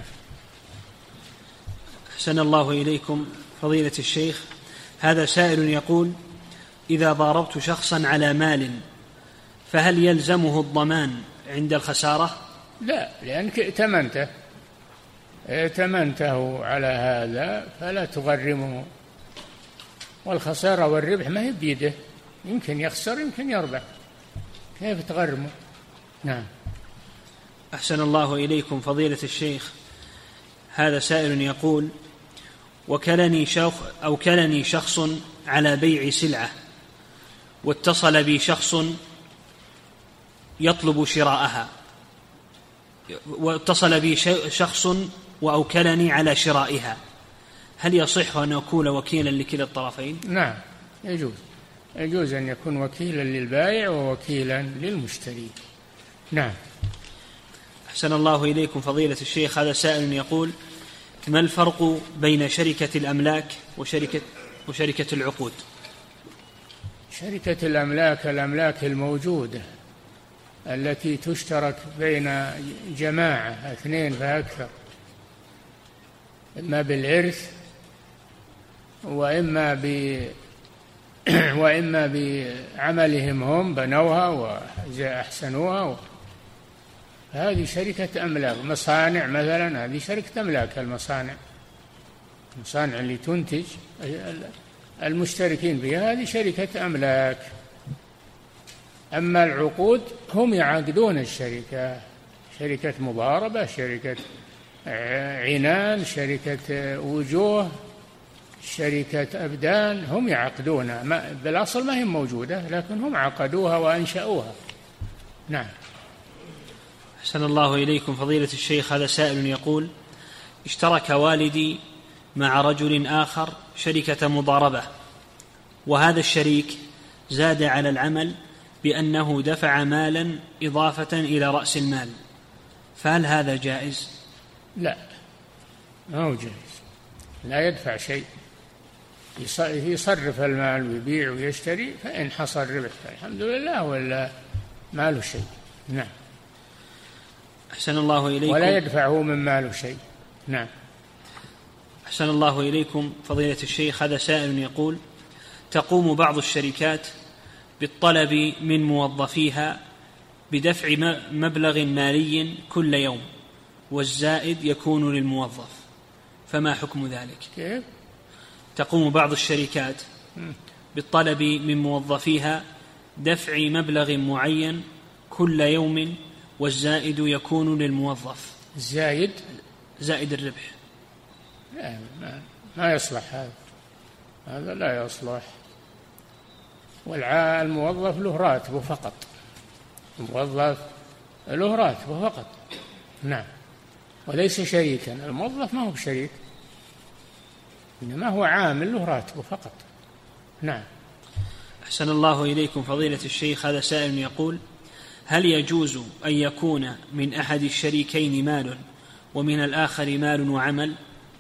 أحسن الله إليكم فضيلة الشيخ. هذا سائل يقول: إذا ضاربت شخصا على مال فهل يلزمه الضمان عند الخسارة؟ لا، لأنك ائتمنته ائتمنته على هذا فلا تغرمه، والخسارة والربح ما هي بيده، يمكن يخسر يمكن يربح، كيف تغرمه؟ نعم. أحسن الله إليكم فضيلة الشيخ. هذا سائل يقول: وكلني شخص أو كلني شخص على بيع سلعة، واتصل بي شخص يطلب شراءها، واتصل بي شخص وأوكلني على شرائها، هل يصح أن أكون وكيلا لكلا الطرفين؟ نعم يجوز، يجوز أن يكون وكيلا للبائع ووكيلا للمشتري. نعم. أحسن الله إليكم فضيلة الشيخ، هذا سائل يقول: ما الفرق بين شركة الأملاك وشركة, وشركة العقود؟ شركة الأملاك الأملاك الموجودة التي تشترك بين جماعة اثنين فأكثر، إما بالإرث وإما ب وإما بعملهم هم بنوها وأحسنوها، هذه شركة أملاك. مصانع مثلا، هذه شركة أملاك. المصانع المصانع اللي تنتج المشتركين بها هذه شركة أملاك. أما العقود هم يعقدون الشركة، شركة مضاربة، شركة عنان، شركة وجوه، شركة أبدان، هم يعقدونها. بالأصل ما هي موجودة لكن هم عقدوها وأنشأوها. نعم. أحسن الله إليكم فضيلة الشيخ، هذا سائل يقول: اشترك والدي مع رجل آخر شركة مضاربة، وهذا الشريك زاد على العمل بأنه دفع مالا إضافة إلى رأس المال، فهل هذا جائز؟ لا، ما هو جائز، لا يدفع شيء، يصرف المال ويبيع ويشتري، فإن حصل ربح فالحمد لله ولا ماله شيء. نعم. أحسن الله إليكم. ولا يدفعه من ماله شيء. نعم. أحسن الله إليكم فضيلة الشيخ، هذا سائل يقول: تقوم بعض الشركات بالطلب من موظفيها بدفع مبلغ مالي كل يوم، والزائد يكون للموظف، فما حكم ذلك؟ كيف؟ تقوم بعض الشركات بالطلب من موظفيها دفع مبلغ معين كل يوم، والزائد يكون للموظف. الزائد زائد الربح. لا، ما, ما يصلح هذا، هذا لا يصلح. والموظف له راتبه فقط، الموظف له راتبه فقط. نعم. وليس شريكا، الموظف ما هو شريك، إنما هو عامل له راتبه فقط. نعم. أحسن الله إليكم فضيلة الشيخ، هذا سائل يقول: هل يجوز أن يكون من أحد الشريكين مال ومن الآخر مال وعمل؟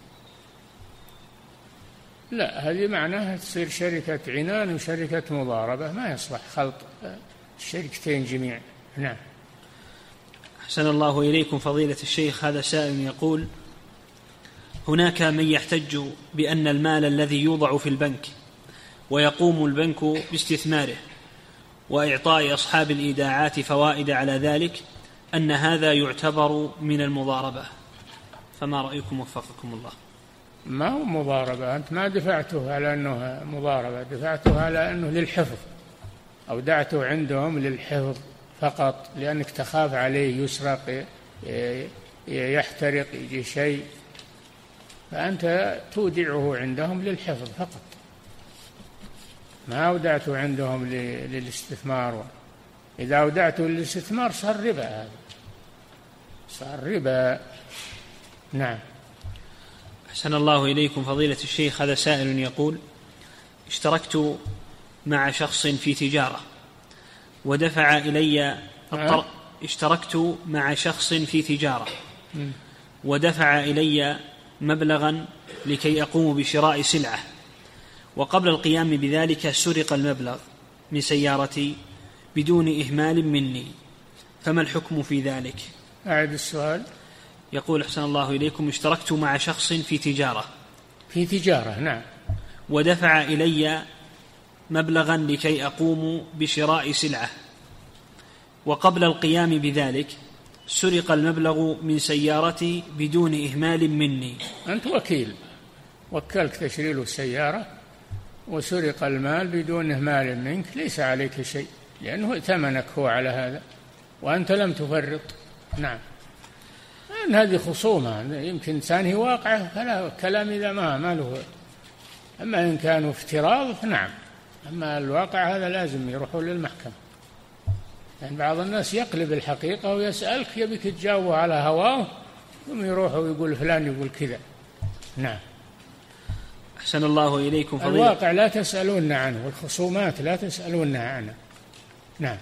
لا، هذه معناها تصير شركة عنان وشركة مضاربة، ما يصلح خلط الشركتين جميعا. نعم. أحسن الله إليكم فضيلة الشيخ، هذا سائل يقول: هناك من يحتج بأن المال الذي يوضع في البنك ويقوم البنك باستثماره وإعطاء أصحاب الإيداعات فوائد على ذلك أن هذا يعتبر من المضاربة، فما رأيكم وفقكم الله؟ ما هو مضاربة، أنت ما دفعته على أنه مضاربة، دفعته على أنه للحفظ، أودعته عندهم للحفظ فقط، لأنك تخاف عليه يسرق، يحترق، يجي شيء، فأنت تودعه عندهم للحفظ فقط، ما أودعته عندهم للاستثمار. إذا أودعته للاستثمار صار ربا، هذا صار ربا. نعم. أحسن الله إليكم فضيلة الشيخ، هذا سائل يقول: اشتركت مع شخص في تجارة ودفع إلي الطر... اشتركت مع شخص في تجارة ودفع إلي مبلغا لكي أقوم بشراء سلعة، وقبل القيام بذلك سرق المبلغ من سيارتي بدون إهمال مني، فما الحكم في ذلك؟ أعد السؤال. يقول: أحسن الله إليكم، اشتركت مع شخص في تجارة في تجارة نعم، ودفع إلي مبلغا لكي أقوم بشراء سلعة، وقبل القيام بذلك سرق المبلغ من سيارتي بدون إهمال مني. أنت وكيل، وكلك تشري له السيارة وسرق المال بدون إهمال منك، ليس عليك شيء، لأنه ائتمنك هو على هذا وأنت لم تفرط. نعم. أن هذه خصومة، يمكن إنسان هي واقعة فلا كلام إذا ما ما له، أما إن كانوا افتراض فنعم، أما الواقع هذا لازم يروحوا للمحكمة. يعني بعض الناس يقلب الحقيقة ويسألك يبيك تجاوب على هواه ثم يروح ويقول فلان يقول كذا. نعم. أحسن الله إليكم فضيلة. الواقع لا تسألون عنه والخصومات لا تسألون عنه. نعم.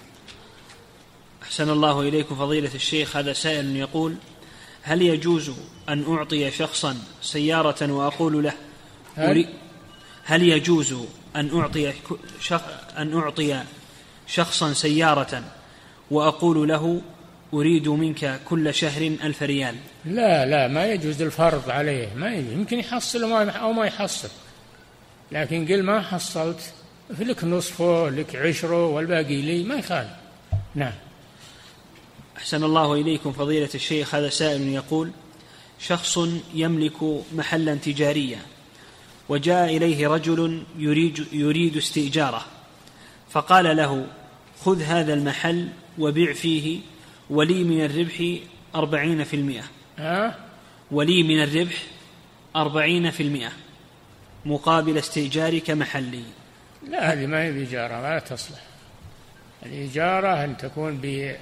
أحسن الله إليكم فضيلة الشيخ، هذا سائل يقول: هل يجوز أن أعطي شخصا سيارة وأقول له هل, هل يجوز أن أعطي شخ... أن أعطي شخصا سيارة وأقول له أريد منك كل شهر ألف ريال؟ لا لا، ما يجوز الفرض عليه، ما يجوز. يمكن يحصل أو ما يحصل، لكن قل ما حصلت لك نصفه لك عشره والباقي لي، ما يخالف. نعم. أحسن الله إليكم فضيلة الشيخ، هذا سائل يقول: شخص يملك محلا تجاريا وجاء إليه رجل يريد, يريد استئجاره، فقال له: خذ هذا المحل وبيع فيه ولي من الربح أربعين في المئة. أه؟ ولي من الربح أربعين في المئة مقابل استئجارك محلي. لا، هذه ما هي بإجارة، ما تصلح. الإجارة أن تكون ب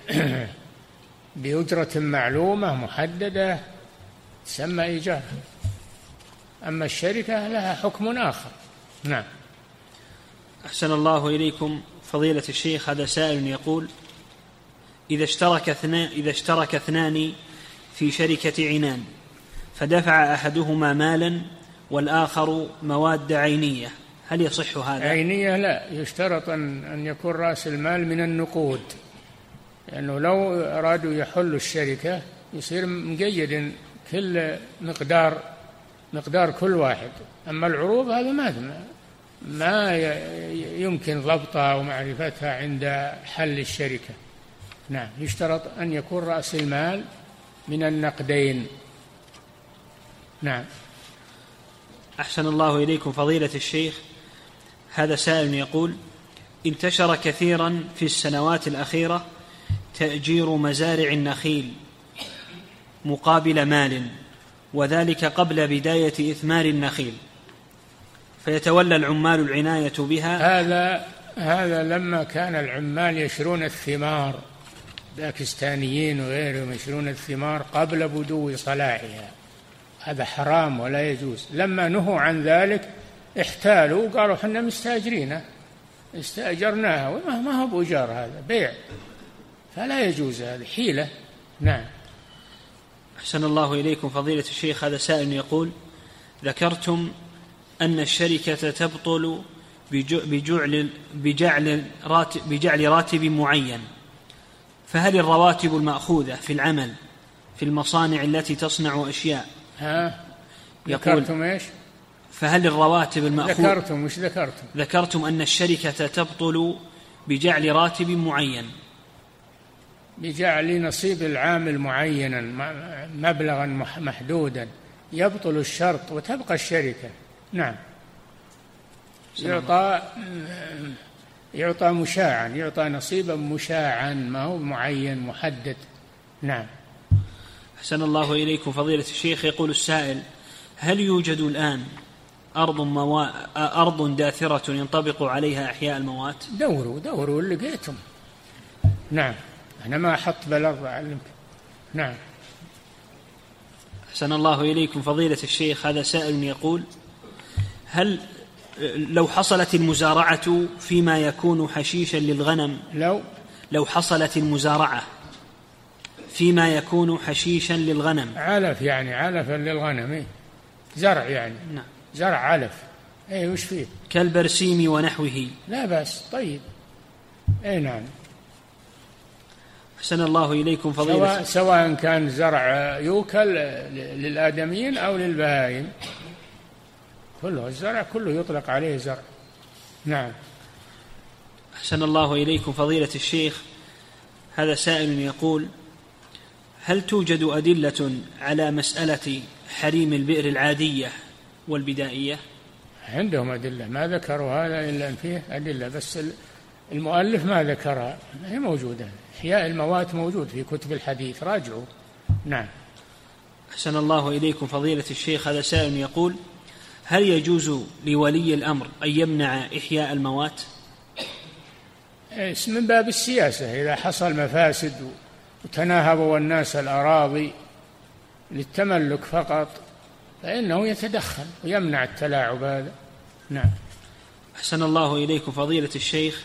بأجرة معلومة محددة تسمى إيجار، أما الشركة لها حكم آخر. نعم. أحسن الله إليكم فضيلة الشيخ، هذا سائل يقول: إذا اشترك اثنان, إذا اشترك اثنان في شركة عنان فدفع أحدهما مالا والآخر مواد عينية، هل يصح هذا؟ عينية لا، يشترط أن يكون رأس المال من النقود، لأنه لو أرادوا يحلوا الشركة يصير مقيد كل مقدار مقدار كل واحد. أما العروض هذا ما ما يمكن ضبطها ومعرفتها عند حل الشركة. نعم. يشترط أن يكون رأس المال من النقدين. نعم. أحسن الله إليكم فضيلة الشيخ، هذا سائل يقول: انتشر كثيرا في السنوات الأخيرة تأجير مزارع النخيل مقابل مال، وذلك قبل بداية إثمار النخيل، فيتولى العمال العناية بها. هذا هذا لما كان العمال يشرون الثمار، باكستانيين وغيرهم يشرون الثمار قبل بدو صلاحها، هذا حرام ولا يجوز. لما نهوا عن ذلك احتالوا وقالوا حنا مستأجرينها، استأجرناها، وما هو بأجار، هذا بيع، فلا يجوز، هذه حيلة. نعم. أحسن الله إليكم فضيلة الشيخ، هذا سائل يقول: ذكرتم أن الشركة تبطل بجعل, بجعل, راتب بجعل راتب معين، فهل الرواتب المأخوذة في العمل في المصانع التي تصنع أشياء؟ ها؟ ذكرتم إيش؟ فهل الرواتب المأخوذة ذكرتم مش ذكرتم ذكرتم أن الشركة تبطل بجعل راتب معين، بجعل نصيب العامل معينا مبلغا محدودا، يبطل الشرط وتبقى الشركة. نعم. يعطى يعطى مشاعا، يعطى نصيبا مشاعا، ما هو معين محدد. نعم. أحسن الله إليكم فضيلة الشيخ، يقول السائل: هل يوجد الآن أرض, موا... أرض داثرة ينطبق عليها أحياء الموات؟ دوروا دوروا اللي لقيتم. نعم. أنا ما أحط بالأرض أعلمك. نعم. أحسن الله إليكم فضيلة الشيخ، هذا سائل يقول: هل لو حصلت المزارعة فيما يكون حشيشا للغنم لو لو حصلت المزارعة فيما يكون حشيشا للغنم، علف يعني علفا للغنم، إيه؟ زرع يعني. نعم. زرع علف، ايه وش فيه؟ كالبرسيم ونحوه، لا بأس. طيب. اي نعم. أحسن الله إليكم فضيلة، سواء, سواء كان زرع يوكل للآدميين أو للبهائم، كله الزرع كله يطلق عليه زرع. نعم. أحسن الله إليكم فضيلة الشيخ، هذا سائل يقول: هل توجد أدلة على مسألة حريم البئر العادية والبدائية؟ عندهم أدلة، ما ذكروا هذا إلا أن فيه أدلة، بس المؤلف ما ذكرها، هي موجودة. إحياء الموات موجود في كتب الحديث، راجعوا. نعم. أحسن الله إليكم فضيلة الشيخ، هذا سائل يقول: هل يجوز لولي الأمر أن يمنع إحياء الموات؟ من باب السياسة، إذا حصل مفاسد وتناهبوا الناس الأراضي للتملك فقط فإنه يتدخل ويمنع التلاعب هذا. نعم. أحسن الله إليكم فضيلة الشيخ،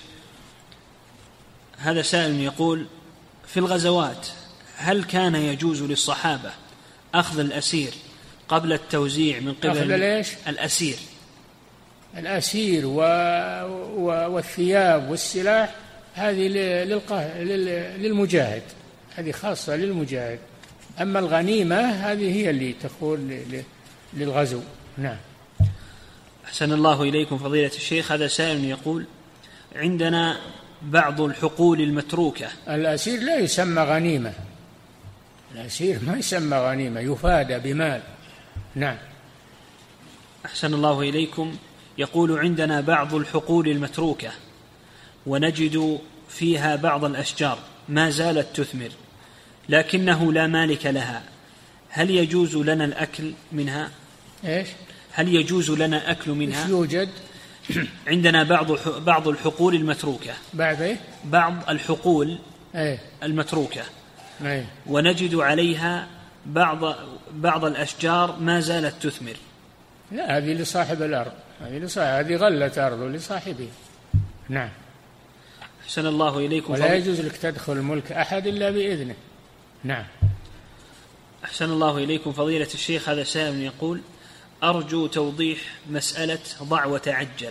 هذا سائل يقول: في الغزوات هل كان يجوز للصحابة أخذ الأسير قبل التوزيع من قبل أخذ ليش؟ الأسير الأسير و... و... والثياب والسلاح هذه للقه... للمجاهد، هذه خاصة للمجاهد، أما الغنيمة هذه هي اللي تكون ل... للغزو. نعم. أحسن الله إليكم فضيلة الشيخ، هذا سائل يقول: عندنا بعض الحقول المتروكة. الأسير لا يسمى غنيمة، الأسير ما يسمى غنيمة، يفادى بمال. نعم. أحسن الله إليكم، يقول: عندنا بعض الحقول المتروكة ونجد فيها بعض الأشجار ما زالت تثمر لكنه لا مالك لها، هل يجوز لنا الأكل منها؟ إيش؟ هل يجوز لنا أكل منها؟ إيش يوجد؟ عندنا بعض بعض الحقول المتروكة. بعض إيه؟ بعض الحقول إيه؟ المتروكة. إيه؟ ونجد عليها بعض بعض الأشجار ما زالت تثمر. لا، هذه لصاحب الأرض، هذه لصاحب، هذه غلة أرضه لصاحبه. نعم. أحسن الله إليكم. ولا يجوز لك تدخل ملك أحد إلا بإذنه. نعم. أحسن الله إليكم فضيلة الشيخ، هذا سائل يقول: أرجو توضيح مسألة ضع وتعجل.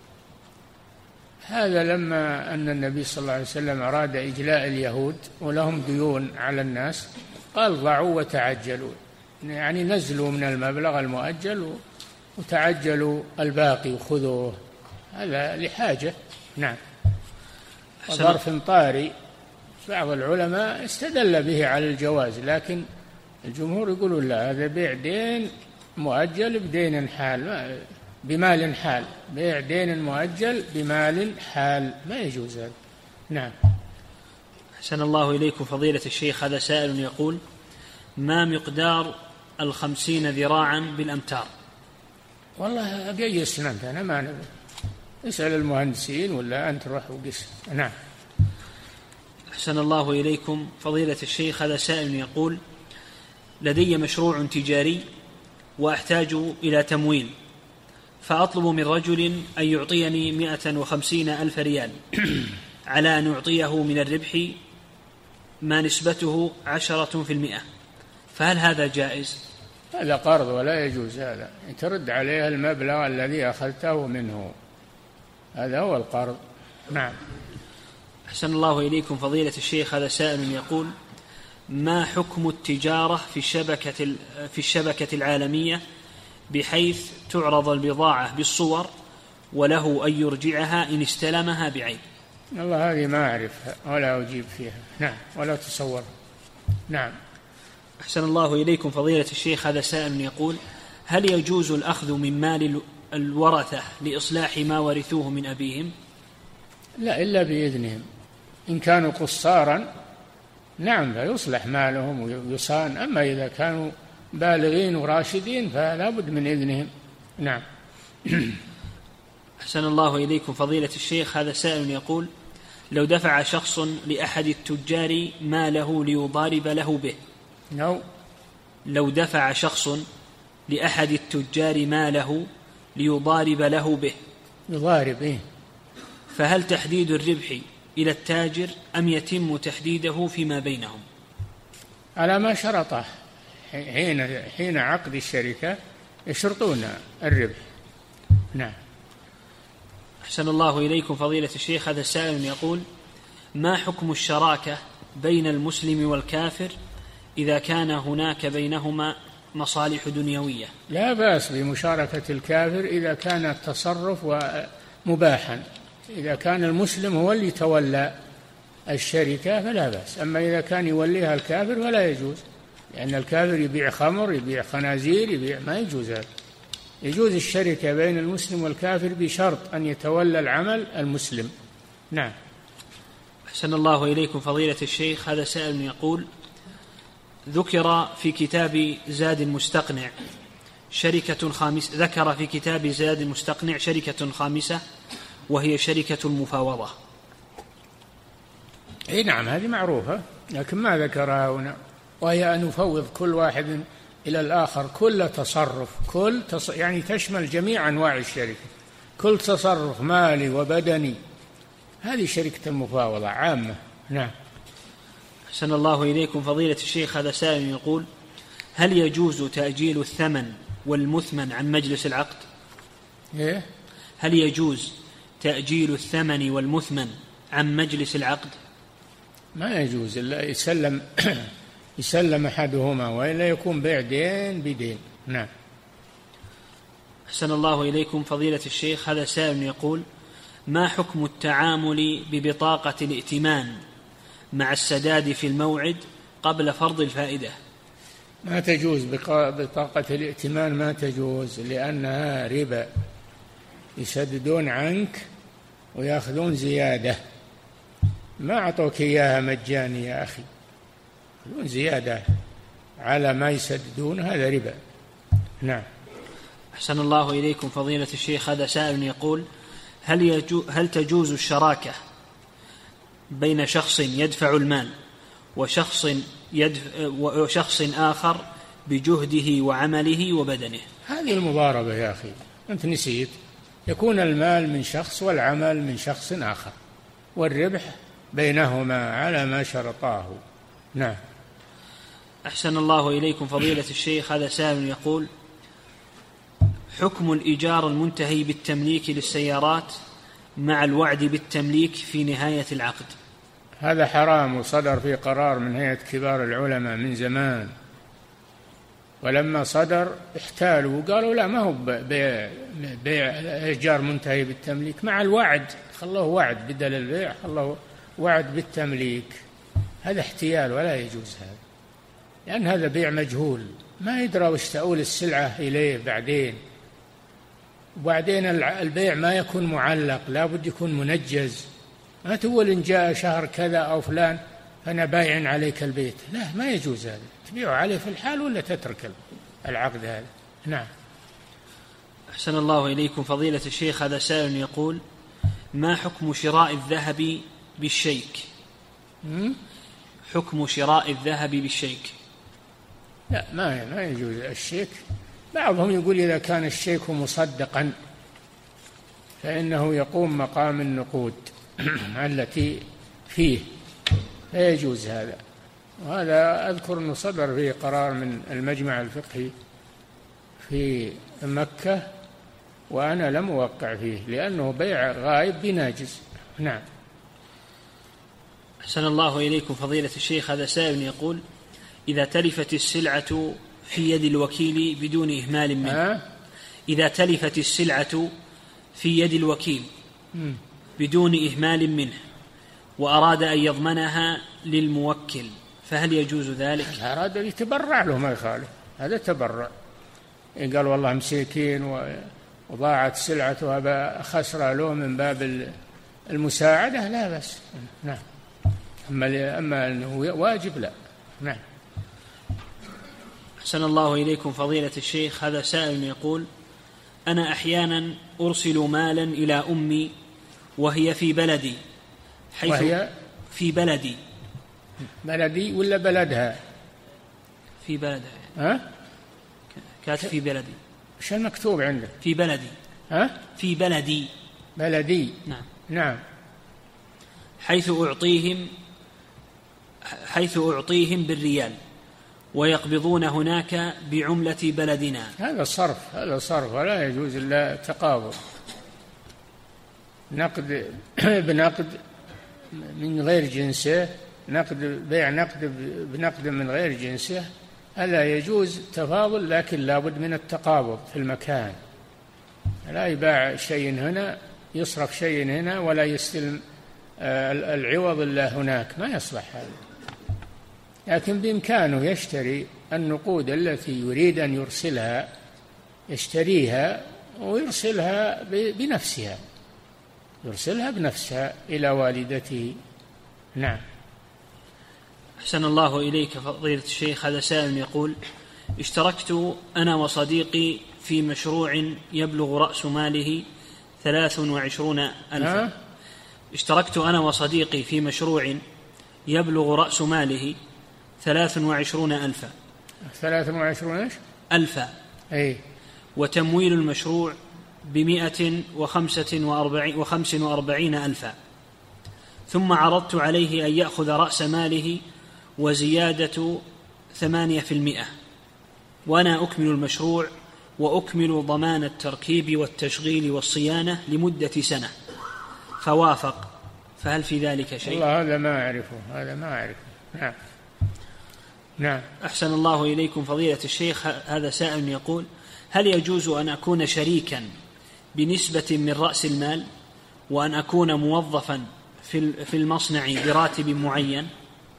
هذا لما أن النبي صلى الله عليه وسلم أراد إجلاء اليهود ولهم ديون على الناس قال: ضعوا وتعجلوا، يعني نزلوا من المبلغ المؤجل وتعجلوا الباقي وخذوه، هذا لحاجة. نعم. وظرف طارئ بعض العلماء استدل به على الجواز، لكن الجمهور يقولون لا، هذا بيع دين مؤجل بدين حال، بمال حال، بيع دين مؤجل بمال حال ما يجوز هذا. نعم. أحسن الله إليكم فضيلة الشيخ، هذا سائل يقول: ما مقدار الخمسين ذراعا بالأمتار؟ والله قيسنا أنت، أنا ما نبي، اسأل المهندسين ولا أنت روح وقس. نعم. أحسن الله إليكم فضيلة الشيخ، هذا سائل يقول: لدي مشروع تجاري وأحتاج إلى تمويل، فأطلب من رجل أن يعطيني مئة وخمسين ألف ريال على أن يعطيه من الربح ما نسبته عشرة في المئة، فهل هذا جائز؟ هذا قرض ولا يجوز، هذا ترد عليه المبلغ الذي أخذته منه، هذا هو القرض. نعم. أحسن الله إليكم فضيلة الشيخ، هذا سائل يقول: ما حكم التجارة في الشبكة في الشبكة العالمية بحيث تعرض البضاعة بالصور وله أن يرجعها إن استلمها بعيب؟ والله هذه ما أعرفها ولا أجيب فيها. نعم. ولا تصور. نعم. أحسن الله إليكم فضيلة الشيخ، هذا سائل يقول: هل يجوز الأخذ من مال الورثة لإصلاح ما ورثوه من أبيهم؟ لا، إلا بإذنهم، إن كانوا قصارا نعم فيصلح مالهم ويصان، أما إذا كانوا بالغين وراشدين فلا بد من إذنهم. نعم. أحسن الله إليكم فضيلة الشيخ، هذا سائل يقول: لو دفع شخص لأحد التجار ماله ليضارب له به. no. لو دفع شخص لأحد التجار ماله ليضارب له به. يضارب إيه؟ فهل تحديد الربح إلى التاجر أم يتم تحديده فيما بينهم؟ على ما شرطه حين حين عقد الشركة يشرطون الربح. نعم. أحسن الله إليكم فضيلة الشيخ، هذا السائل يقول: ما حكم الشراكة بين المسلم والكافر إذا كان هناك بينهما مصالح دنيوية؟ لا بأس بمشاركة الكافر إذا كان التصرف مباحا، إذا كان المسلم هو اللي تولى الشركة فلا بأس، أما إذا كان يوليها الكافر فلا يجوز، لأن الكافر يبيع خمر، يبيع خنازير، يبيع، ما يجوز هذا. يجوز الشركة بين المسلم والكافر بشرط أن يتولى العمل المسلم. نعم. أحسن الله إليكم فضيلة الشيخ، هذا سائل يقول: ذكر في كتاب زاد المستقنع شركة خامسة ذكر في كتاب زاد المستقنع شركة خامسة وهي شركة المفاوضة، اي نعم هذه معروفة، لكن ما ذكرها هنا، وهي أن يفوض كل واحد إلى الآخر كل تصرف، كل تص... يعني تشمل جميع أنواع الشركة، كل تصرف مالي وبدني، هذه شركة المفاوضة عامة. نعم. أحسن الله إليكم فضيلة الشيخ، هذا سائل يقول: هل يجوز تأجيل الثمن والمثمن عن مجلس العقد؟ إيه؟ هل يجوز تأجيل الثمن والمثمن عن مجلس العقد؟ ما يجوز إلا يسلم يسلم أحدهما، وإلا يكون بيع دين بدين. نعم. أحسن الله إليكم فضيلة الشيخ، هذا سائل يقول: ما حكم التعامل ببطاقة الائتمان مع السداد في الموعد قبل فرض الفائدة؟ ما تجوز بطاقة الائتمان، ما تجوز، لأنها ربا، يسددون عنك ويأخذون زيادة، ما أعطوك إياها مجاني يا أخي، يأخذون زيادة على ما يسددون، هذا ربا. نعم. أحسن الله إليكم فضيلة الشيخ، هذا سائل يقول: هل, يجو هل تجوز الشراكة بين شخص يدفع المال وشخص, يدفع وشخص آخر بجهده وعمله وبدنه؟ هذه المضاربة يا أخي، أنت نسيت، يكون المال من شخص والعمل من شخص آخر، والربح بينهما على ما شرطاه. نعم. أحسن الله إليكم فضيلة الشيخ، هذا سائل يقول: حكم الإيجار المنتهي بالتمليك للسيارات مع الوعد بالتمليك في نهاية العقد؟ هذا حرام، وصدر في قرار من هيئة كبار العلماء من زمان، ولما صدر احتالوا وقالوا لا، ما هو بيع, بيع إيجار منتهي بالتمليك، مع الوعد، خلوه وعد بدل البيع، خلوه وعد بالتمليك، هذا احتيال ولا يجوز هذا، لأن هذا بيع مجهول، ما يدرى وش تؤول السلعة إليه بعدين، وبعدين البيع ما يكون معلق، لا بد يكون منجز، ما تقول إن جاء شهر كذا أو فلان فأنا بايع عليك البيت، لا، ما يجوز هذا، تبيعه عليه في الحال ولا تترك العقد هذا. نعم. أحسن الله إليكم فضيلة الشيخ، هذا سائل يقول: ما حكم شراء الذهب بالشيك؟ م? حكم شراء الذهب بالشيك؟ لا، ما ما يجوز الشيك، بعضهم يقول إذا كان الشيك مصدقا فإنه يقوم مقام النقود التي فيه، فيجوز هذا، وهذا أذكر أنه صدر فيه قرار من المجمع الفقهي في مكة، وأنا لم أوقع فيه لأنه بيع غائب بناجز. نعم. أحسن الله إليكم فضيلة الشيخ، هذا سائل يقول: إذا تلفت السلعة في يد الوكيل بدون إهمال منه، إذا تلفت السلعة في يد الوكيل بدون إهمال منه وأراد أن يضمنها للموكل، فهل يجوز ذلك؟ أراد أن يتبرع له ما يخالف، هذا تبرع، قال والله مسكين وضاعت سلعته خسر له من باب المساعدة، لا بس. نعم. أما أما أنه واجب لا. نعم. أحسن الله إليكم فضيلة الشيخ، هذا سائل يقول: أنا أحيانا أرسل مالا إلى أمي وهي في بلدي، حيث وهي في بلدي بلدي ولا بلدها؟ في بلدها. ها؟ كاتب في بلدي. إيش المكتوب عندك؟ في بلدي. ها؟ في بلدي. بلدي. نعم. نعم. حيث أعطيهم حيث أعطيهم بالريال ويقبضون هناك بعملة بلدنا. هذا صرف، هذا صرف ولا يجوز إلا تقابض، نقد بنقد من غير جنسه، نقد بيع نقد بنقد من غير جنسه، هذا يجوز تفاضل، لكن لابد من التقابض في المكان، لا يباع شيء هنا يصرف شيء هنا ولا يستلم العوض إلا هناك، ما يصلح هذا. لكن بإمكانه يشتري النقود التي يريد أن يرسلها، يشتريها ويرسلها بنفسها، يرسلها بنفسها إلى والدته. نعم. أحسن الله إليك فضيلة الشيخ، هذا سائل يقول: اشتركت أنا وصديقي في مشروع يبلغ رأس ماله ثلاث وعشرون ألفا. اشتركت أنا وصديقي في مشروع يبلغ رأس ماله ثلاث وعشرون ألفا ثلاث وعشرون ألفا أي وتمويل المشروع بمئة وخمسة وأربعين, وخمس وأربعين ألفا، ثم عرضت عليه أن يأخذ رأس ماله وزيادة ثمانية في المئة، وأنا أكمل المشروع وأكمل ضمان التركيب والتشغيل والصيانة لمدة سنة، فوافق، فهل في ذلك شيء؟ والله هذا ما أعرفه، هذا ما أعرفه. نعم نعم. أحسن الله إليكم فضيلة الشيخ، هذا سائل يقول: هل يجوز أن أكون شريكا بنسبة من رأس المال وأن أكون موظفا في المصنع براتب معين؟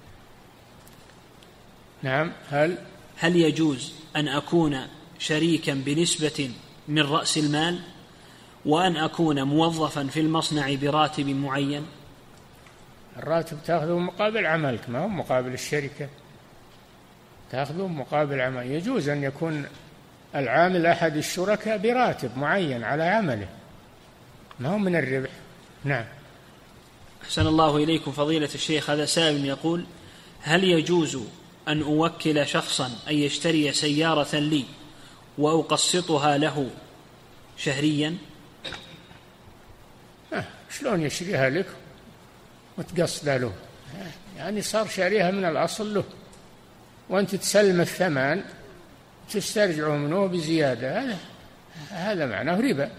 نعم. هل هل يجوز أن أكون شريكا بنسبة من رأس المال وأن أكون موظفا في المصنع براتب معين؟ الراتب تأخذه مقابل عملك، ما هو مقابل الشركة، تأخذه مقابل عمل. يجوز أن يكون العامل أحد الشركاء براتب معين على عمله، ما هو من الربح. نعم. أحسن الله إليكم فضيلة الشيخ، هذا سائل يقول: هل يجوز أن أوكل شخصا أن يشتري سيارة لي وأقسطها له شهريا؟ أه شلون يشتريها لك وتقسطها له؟ يعني صار شاريها من الأصل له، وأنت تسلم الثمن تسترجعه منه بزيادة، هذا هذا معناه ربا.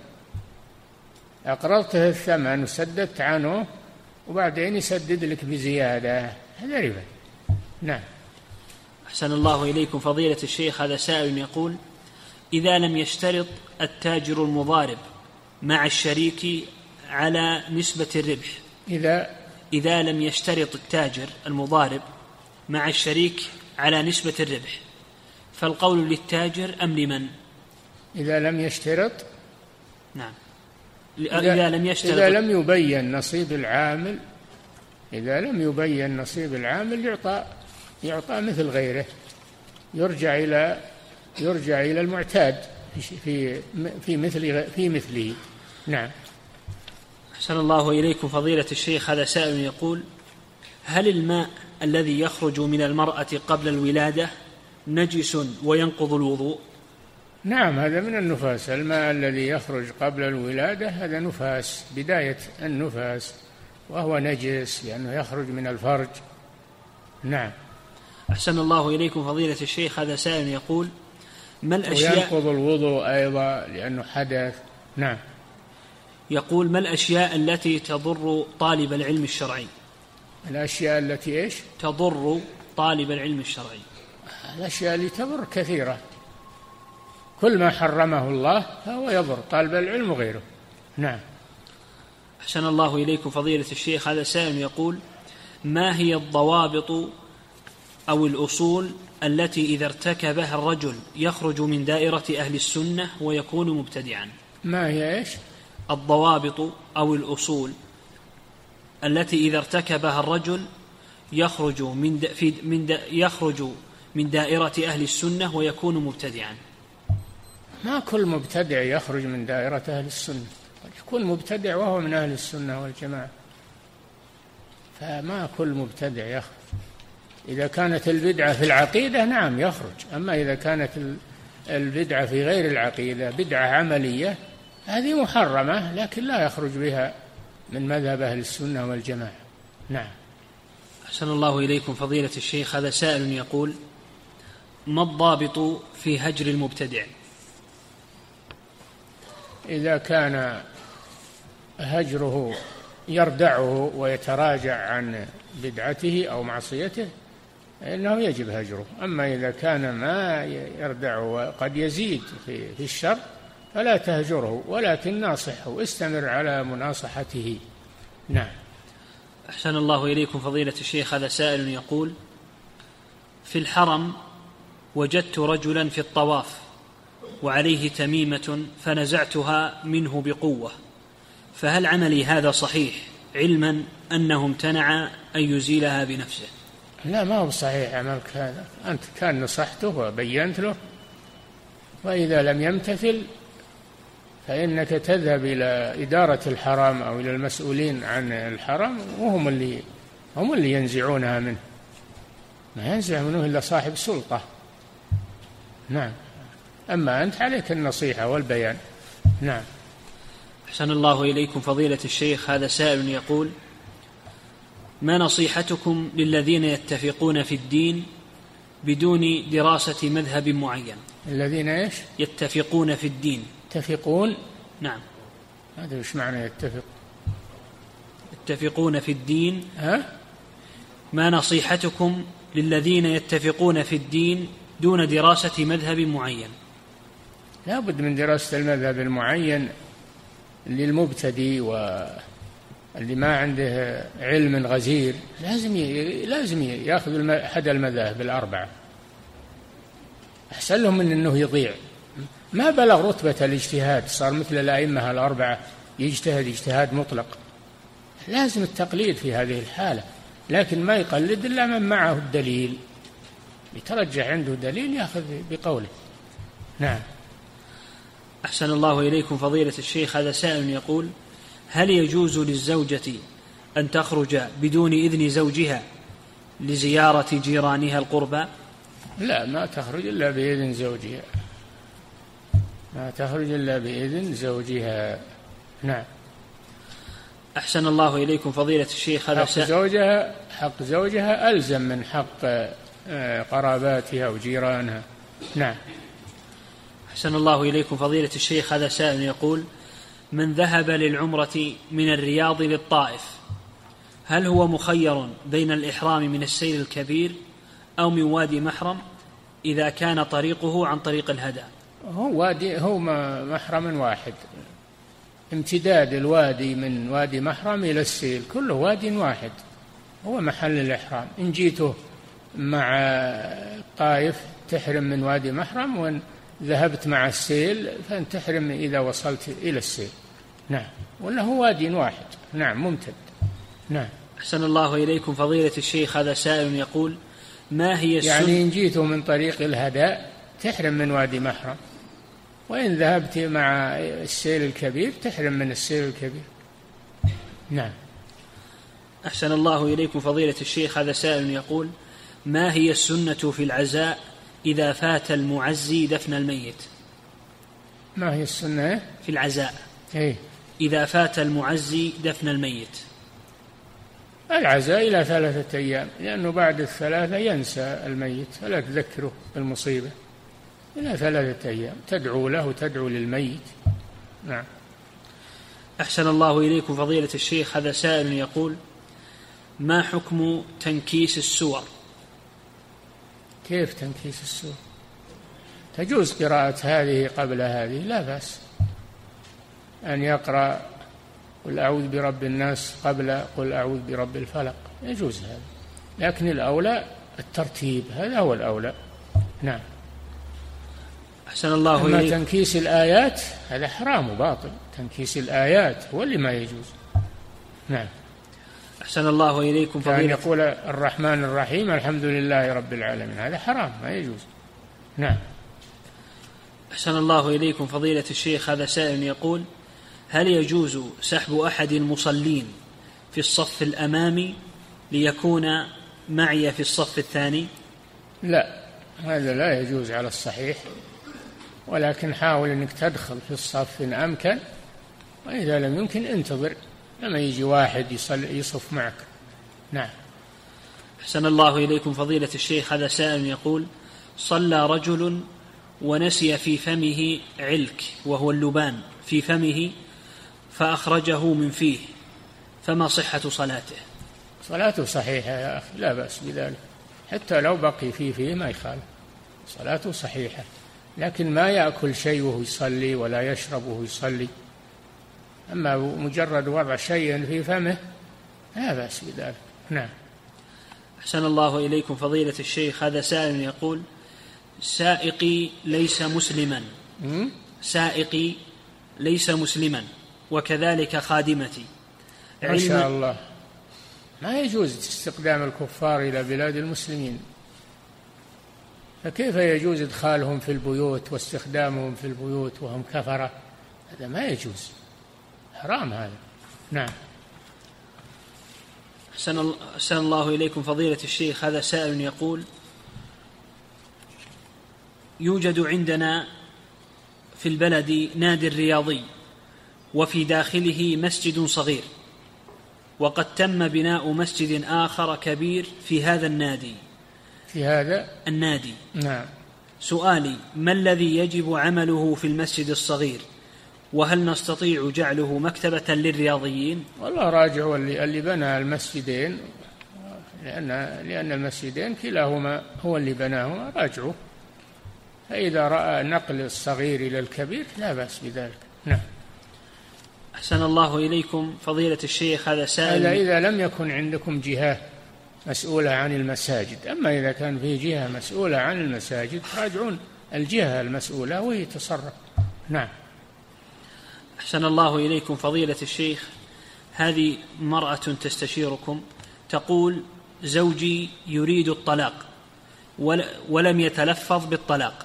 أقرضته الثمن وسددت عنه وبعدين يسدد لك بزيادة، هذا ربا. نعم. أحسن الله إليكم فضيلة الشيخ، هذا سائل يقول: إذا لم يشترط التاجر المضارب مع الشريك على نسبة الربح، إذا إذا لم يشترط التاجر المضارب مع الشريك على نسبة الربح، فالقول للتاجر أم لمن؟ إذا لم يشترط. نعم. إذا, إذا لم يشترط، إذا لم يبين نصيب العامل، إذا لم يبين نصيب العامل يعطى يعطى مثل غيره، يرجع إلى يرجع إلى المعتاد في في مثل في مثله. نعم. أحسن الله إليكم فضيلة الشيخ، هذا سائل يقول: هل الماء الذي يخرج من المرأة قبل الولادة نجس وينقض الوضوء؟ نعم، هذا من النفاس. الماء الذي يخرج قبل الولادة هذا نفاس، بداية النفاس، وهو نجس لأنه يخرج من الفرج. نعم. أحسن الله إليكم فضيلة الشيخ، هذا سائل يقول: ما الأشياء، وينقض الوضوء أيضا لأنه حدث. نعم. يقول: ما الأشياء التي تضر طالب العلم الشرعي؟ الأشياء التي إيش؟ تضر طالب العلم الشرعي. الأشياء اللي تضر كثيرة، كل ما حرمه الله فهو يضر طالب العلم وغيره. نعم. أحسن الله إليكم فضيلة الشيخ، هذا سائل يقول: ما هي الضوابط أو الأصول التي إذا ارتكبها الرجل يخرج من دائرة أهل السنة ويكون مبتدعا؟ ما هي إيش؟ الضوابط أو الأصول التي إذا ارتكبها الرجل يخرج من دا في من دا يخرج من دائرة أهل السنة ويكون مبتدعا. ما كل مبتدع يخرج من دائرة أهل السنة، يكون مبتدع وهو من أهل السنة والجماعة، فما كل مبتدع يخرج. إذا كانت البدعة في العقيدة نعم يخرج، أما إذا كانت البدعة في غير العقيدة بدعة عملية هذه محرمة، لكن لا يخرج بها من مذهب أهل السنة والجماعة. نعم. أحسن الله إليكم فضيلة الشيخ، هذا سائل يقول: ما الضابط في هجر المبتدع؟ إذا كان هجره يردعه ويتراجع عن بدعته أو معصيته إنه يجب هجره. أما إذا كان ما يردعه وقد يزيد في في الشر فلا تهجره، ولكن ناصحه، استمر على مناصحته. نعم. أحسن الله إليكم فضيلة الشيخ، هذا سائل يقول: في الحرم وجدت رجلا في الطواف وعليه تميمة فنزعتها منه بقوة، فهل عملي هذا صحيح علما أنه امتنع أن يزيلها بنفسه؟ لا، ما هو صحيح عملك هذا، أنت كان نصحته وبينت له، وإذا لم يمتثل فإنك تذهب إلى إدارة الحرم أو إلى المسؤولين عن الحرم وهم اللي هم اللي ينزعونها منه، ما ينزع منه إلا صاحب سلطة. نعم. أما أنت عليك النصيحة والبيان. نعم. أحسن الله إليكم فضيلة الشيخ، هذا سائل يقول: ما نصيحتكم للذين يتفقون في الدين بدون دراسة مذهب معين؟ الذين إيش؟ يتفقون في الدين. يتفقون؟ نعم. هذا إيش معنى يتفق؟ يتفقون في الدين. ها؟ ما نصيحتكم للذين يتفقون في الدين دون دراسة مذهب معين؟ لا بد من دراسة المذهب المعين للمبتدئ واللي ما عنده علم غزير، لازم لازم يأخذ أحد المذاهب الأربعة، أحسن لهم من أنه يضيع. ما بلغ رتبة الاجتهاد، صار مثل الأئمة الأربعة يجتهد اجتهاد مطلق. لازم التقليد في هذه الحالة، لكن ما يقلد إلا من معه الدليل، يترجح عنده دليل يأخذ بقوله. نعم. أحسن الله إليكم فضيلة الشيخ، هذا سائل يقول: هل يجوز للزوجة أن تخرج بدون إذن زوجها لزيارة جيرانها القربى؟ لا، ما تخرج إلا بإذن زوجها، ما تخرج إلا بإذن زوجها. نعم. أحسن الله إليكم فضيلة الشيخ، هذا حق زوجها حق زوجها ألزم من حق قراباتها وجيرانها. نعم. أحسن الله إليكم فضيلة الشيخ، هذا سائل يقول: من ذهب للعمرة من الرياض للطائف هل هو مخير بين الإحرام من السيل الكبير أو من وادي محرم إذا كان طريقه عن طريق الهدى؟ هو وادي هو محرم واحد، امتداد الوادي من وادي محرم إلى السيل كله وادي واحد، هو محل الإحرام. إن جيته مع الطائف تحرم من وادي محرم، وإن ذهبت مع السيل فأن تحرم إذا وصلت إلى السيل. نعم. ولا هو وادي واحد. نعم، ممتد. نعم. أحسن الله إليكم فضيلة الشيخ، هذا سائل يقول: ما هي السنة؟ يعني إن جيته من طريق الهداء تحرم من وادي محرم، وإن ذهبت مع السيل الكبير تحرم من السيل الكبير. نعم. أحسن الله إليكم فضيلة الشيخ، هذا سائل يقول: ما هي السنة في العزاء إذا فات المعزي دفن الميت؟ ما هي السنة في العزاء إيه؟ إذا فات المعزي دفن الميت؟ العزاء إلى ثلاثة أيام، لأنه بعد الثلاثة ينسى الميت فلا تذكره بالمصيبة. إلى ثلاثة أيام تدعو له وتدعو للميت. نعم. أحسن الله إليكم فضيلة الشيخ، هذا سائل يقول: ما حكم تنكيس السور؟ كيف تنكيس السور؟ تجوز قراءة هذه قبل هذه، لا بأس أن يقرأ قل أعوذ برب الناس قبل قل أعوذ برب الفلق، يجوز هذا، لكن الأولى الترتيب، هذا هو الأولى. نعم. أحسن الله أما إليك. تنكيس الآيات هذا حرام وباطل، تنكيس الآيات هو اللي ما يجوز. نعم. أحسن الله إليكم فضيلة. كان يقول الرحمن الرحيم الحمد لله رب العالمين، هذا حرام ما يجوز. نعم. أحسن الله إليكم فضيلة الشيخ، هذا سائل يقول: هل يجوز سحب أحد المصلين في الصف الأمامي ليكون معي في الصف الثاني؟ لا، هذا لا يجوز على الصحيح، ولكن حاول أنك تدخل في الصف إن أمكن، وإذا لم يمكن انتظر لما يجي واحد يصف معك. نعم. أحسن الله إليكم فضيلة الشيخ، هذا سائل يقول: صلى رجل ونسي في فمه علك وهو اللبان في فمه فأخرجه من فيه، فما صحة صلاته؟ صلاته صحيحة يا أخي، لا بأس بذلك، حتى لو بقي فيه فيه ما يخالف، صلاته صحيحة، لكن ما يأكل شيء وهو يصلي ولا يشرب وهو يصلي. أما مجرد وضع شيء في فمه لا بأس بذلك. نعم. أحسن الله إليكم فضيلة الشيخ، هذا سائل يقول: سائقي ليس مسلما سائقي ليس مسلما وكذلك خادمتي. ما شاء الله، ما يجوز استخدام الكفار إلى بلاد المسلمين، فكيف يجوز إدخالهم في البيوت واستخدامهم في البيوت وهم كفرة؟ هذا ما يجوز، حرام هذا. نعم. أحسن الله إليكم فضيلة الشيخ. هذا سائل يقول: يوجد عندنا في البلد نادي رياضي وفي داخله مسجد صغير، وقد تم بناء مسجد آخر كبير في هذا النادي في هذا النادي نعم. سؤالي: ما الذي يجب عمله في المسجد الصغير؟ وهل نستطيع جعله مكتبة للرياضيين؟ والله راجعوا اللي, اللي بنى المسجدين، لأن, لأن المسجدين كلاهما هو اللي بناهما، راجعوا. فإذا رأى نقل الصغير إلى الكبير لا بأس بذلك. نعم. أحسن الله إليكم فضيلة الشيخ. هذا سائل: هذا إذا لم يكن عندكم جهة مسؤولة عن المساجد. أما إذا كان في جهة مسؤولة عن المساجد راجعون الجهة المسؤولة وهي تصرف. نعم. أحسن الله إليكم فضيلة الشيخ. هذه مرأة تستشيركم، تقول: زوجي يريد الطلاق ولم يتلفظ بالطلاق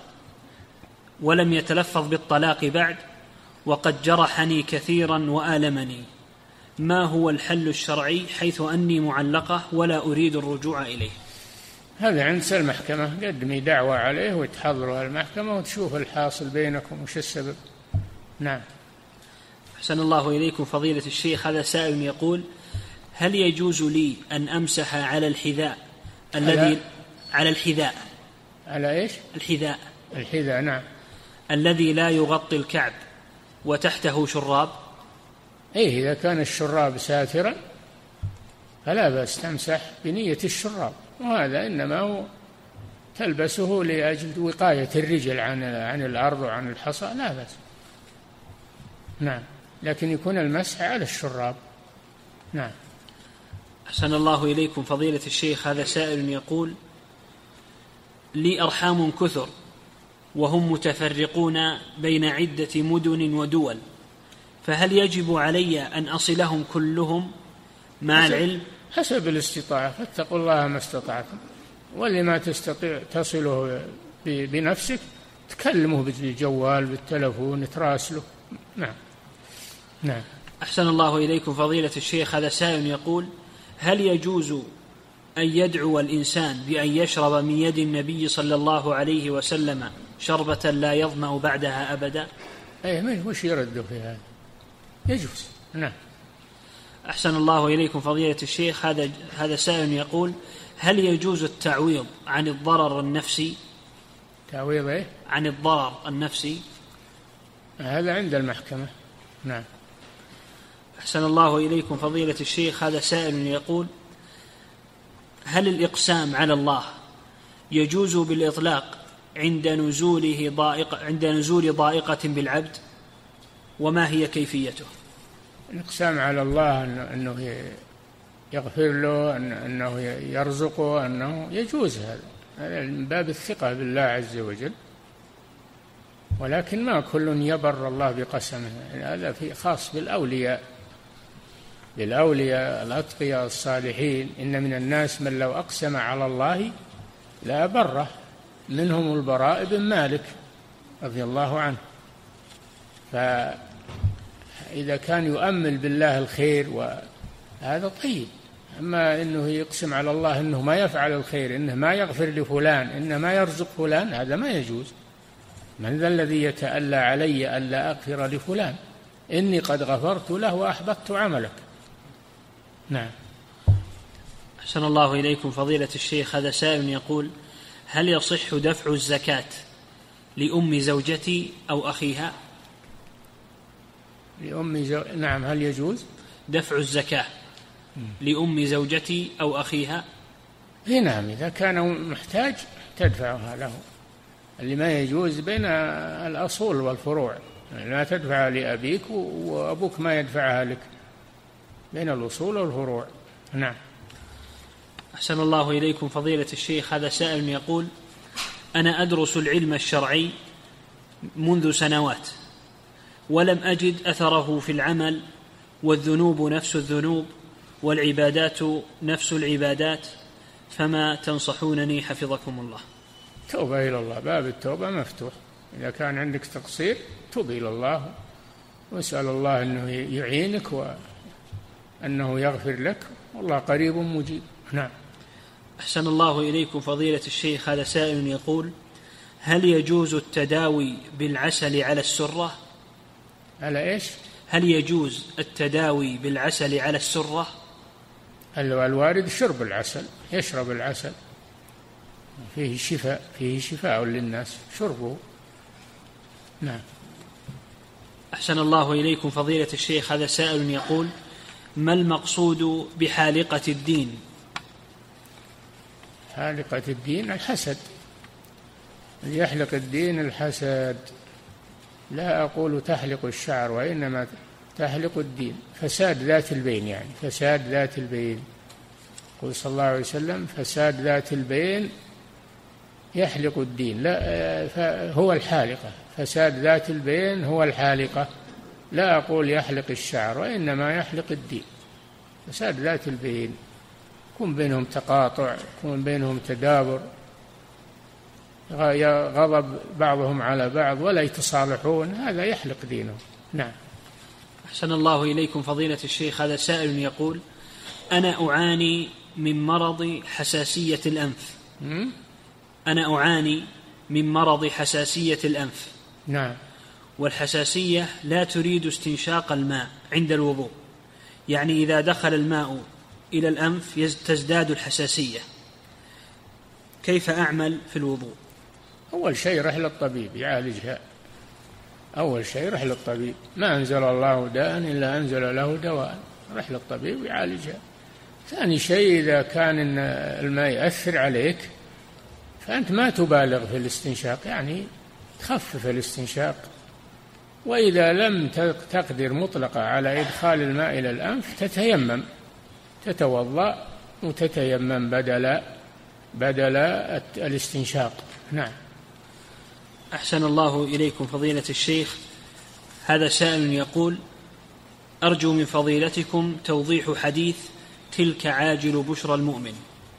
ولم يتلفظ بالطلاق بعد، وقد جرحني كثيرا وآلمني. ما هو الحل الشرعي حيث أني معلقة ولا أريد الرجوع إليه؟ هذا عند المحكمة، قدمي دعوة عليه وتحضروا المحكمة وتشوف الحاصل بينكم وش السبب. نعم. أحسن الله إليكم فضيلة الشيخ. هذا سائل يقول: هل يجوز لي أن أمسح على الحذاء الذي على الحذاء على إيش؟ الحذاء الحذاء نعم، الذي لا يغطي الكعب وتحته شراب؟ إيه، إذا كان الشراب ساترا فلا بأس تمسح بنية الشراب، وهذا إنما هو تلبسه لأجل وقاية الرجل عن عن الأرض وعن الحصى، لا بأس. نعم، لكن يكون المسح على الشراب. نعم. أحسن الله إليكم فضيلة الشيخ. هذا سائل يقول: لي أرحام كثر وهم متفرقون بين عدة مدن ودول، فهل يجب علي أن أصلهم كلهم مع حسب العلم؟ حسب الاستطاعة، فاتقوا الله ما استطعتم، واللي ما تستطيع تصله بنفسك تكلمه بالجوال بالتلفون تراسله. نعم. نعم. أحسن الله إليكم فضيلة الشيخ. هذا سائل يقول: هل يجوز أن يدعو الإنسان بأن يشرب من يد النبي صلى الله عليه وسلم شربة لا يظمأ بعدها أبدا؟ أي وش يرد في هذا؟ يجوز. نعم. أحسن الله إليكم فضيلة الشيخ. هذا هذا سائل يقول: هل يجوز التعويض عن الضرر النفسي؟ تعويض إيه؟ عن الضرر النفسي. هذا عند المحكمة. نعم. أحسن الله إليكم فضيلة الشيخ. هذا سائل يقول: هل الإقسام على الله يجوز بالإطلاق عند نزوله ضائقة عند نزول ضائقة بالعبد؟ وما هي كيفيته؟ الإقسام على الله أنه يغفر له، أنه يرزقه، أنه يجوز هذا، هذا من باب الثقة بالله عز وجل، ولكن ما كل يبر الله بقسمه، هذا في خاص بالأولياء للأولياء الأتقياء الصالحين. إن من الناس من لو أقسم على الله لا بره، منهم البراء بن مالك رضي الله عنه. فإذا كان يؤمل بالله الخير وهذا طيب، أما إنه يقسم على الله إنه ما يفعل الخير، إنه ما يغفر لفلان، إنه ما يرزق فلان، هذا ما يجوز. من ذا الذي يتألى علي ألا أغفر لفلان إني قد غفرت له وأحبطت عملك. نعم. أحسن الله إليكم فضيلة الشيخ. هذا سائل يقول: هل يصح دفع الزكاة لأم زوجتي أو أخيها؟ لأم زو... نعم، هل يجوز دفع الزكاة لأم زوجتي أو أخيها؟ نعم، إذا كان محتاج تدفعها له. اللي ما يجوز بين الأصول والفروع، لا تدفع لأبيك وأبوك ما يدفعها لك، بين الأصول والفروع. نعم. أحسن الله إليكم فضيلة الشيخ. هذا سائل يقول: أنا أدرس العلم الشرعي منذ سنوات ولم أجد أثره في العمل، والذنوب نفس الذنوب والعبادات نفس العبادات، فما تنصحونني حفظكم الله؟ توبة إلى الله، باب التوبة مفتوح. إذا كان عندك تقصير توب إلى الله واسأل الله أنه يعينك وأنه يغفر لك والله قريب مجيب. نعم. أحسن الله إليكم فضيلة الشيخ، هذا سائل يقول: هل يجوز التداوي بالعسل على السرة؟ على إيش؟ هل يجوز التداوي بالعسل على السرة؟ الوارد شرب العسل، يشرب العسل، فيه شفاء، فيه شفاء للناس، شربه. نعم. أحسن الله إليكم فضيلة الشيخ، هذا سائل يقول: ما المقصود بحالقة الدين؟ حالقة الدين الحسد، يحلق الدين الحسد. لا أقول تحلق الشعر، وإنما تحلق الدين، فساد ذات البين، يعني فساد ذات البين. قل صلى الله عليه وسلم: فساد ذات البين يحلق الدين. لا، هو الحالقة، فساد ذات البين هو الحالقة. لا أقول يحلق الشعر، وإنما يحلق الدين، فساد ذات البين، يكون بينهم تقاطع، يكون بينهم تدابر، غضب بعضهم على بعض ولا يتصالحون، هذا يحلق دينه. نعم. أحسن الله إليكم فضيلة الشيخ، هذا سائل يقول: أنا أعاني من مرض حساسية الأنف. م? أنا أعاني من مرض حساسية الأنف. نعم. والحساسية لا تريد استنشاق الماء عند الوضوء، يعني إذا دخل الماء إلى الأنف تزداد الحساسية، كيف أعمل في الوضوء؟ أول شيء رح للطبيب يعالجها، أول شيء رح للطبيب، ما أنزل الله داء إلا أنزل له دواء، رح للطبيب يعالجها. ثاني شيء، إذا كان الماء يأثر عليك فأنت ما تبالغ في الاستنشاق، يعني تخفف الاستنشاق. وإذا لم تقدر مطلقة على إدخال الماء إلى الأنف تتيمم، تتوضأ وتتيمم بدل بدل الاستنشاق. نعم. أحسن الله إليكم فضيلة الشيخ، هذا سائل يقول: أرجو من فضيلتكم توضيح حديث تلك عاجل بشرى المؤمن.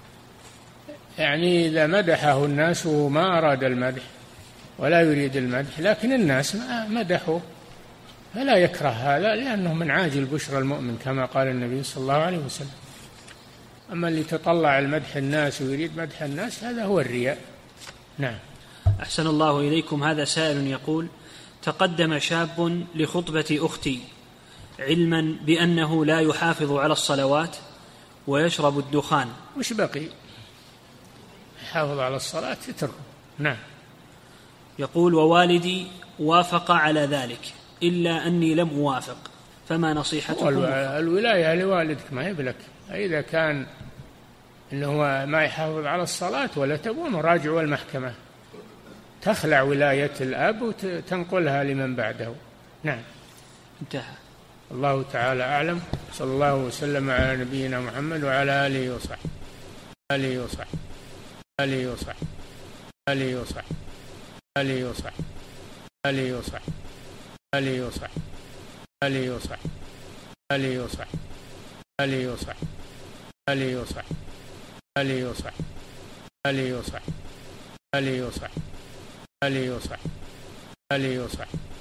يعني إذا مدحه الناس وما أراد المدح ولا يريد المدح، لكن الناس مدحوه فلا يكره هذا، لأنه من عاجل بشرى المؤمن كما قال النبي صلى الله عليه وسلم. أما اللي تطلع المدح الناس ويريد مدح الناس هذا هو الرياء. نعم. أحسن الله إليكم، هذا سائل يقول: تقدم شاب لخطبة أختي علما بأنه لا يحافظ على الصلوات ويشرب الدخان. وش بقي؟ يحافظ على الصلاة يترك. نعم. يقول: ووالدي وافق على ذلك إلا أني لم أوافق، فما نصيحتكم؟ الولاية لوالدك، ما يبلك. إذا كان إنه ما يحافظ على الصلاة ولا تبون، راجعوا المحكمة، تخلع ولاية الأب وتنقلها لمن بعده. نعم. انتهى. الله تعالى أعلم، صلى الله وسلم على نبينا محمد وعلى آله وصحبه آله وصحبه آله وصحبه آله وصحبه آله وصحبه آله وصحبه آله وصحبه آله وصحبه آله وصحبه آله وصحبه آله وصحبه آله وصحبه آله وصحبه آله وصحبه آله وصحبه آله وصحبه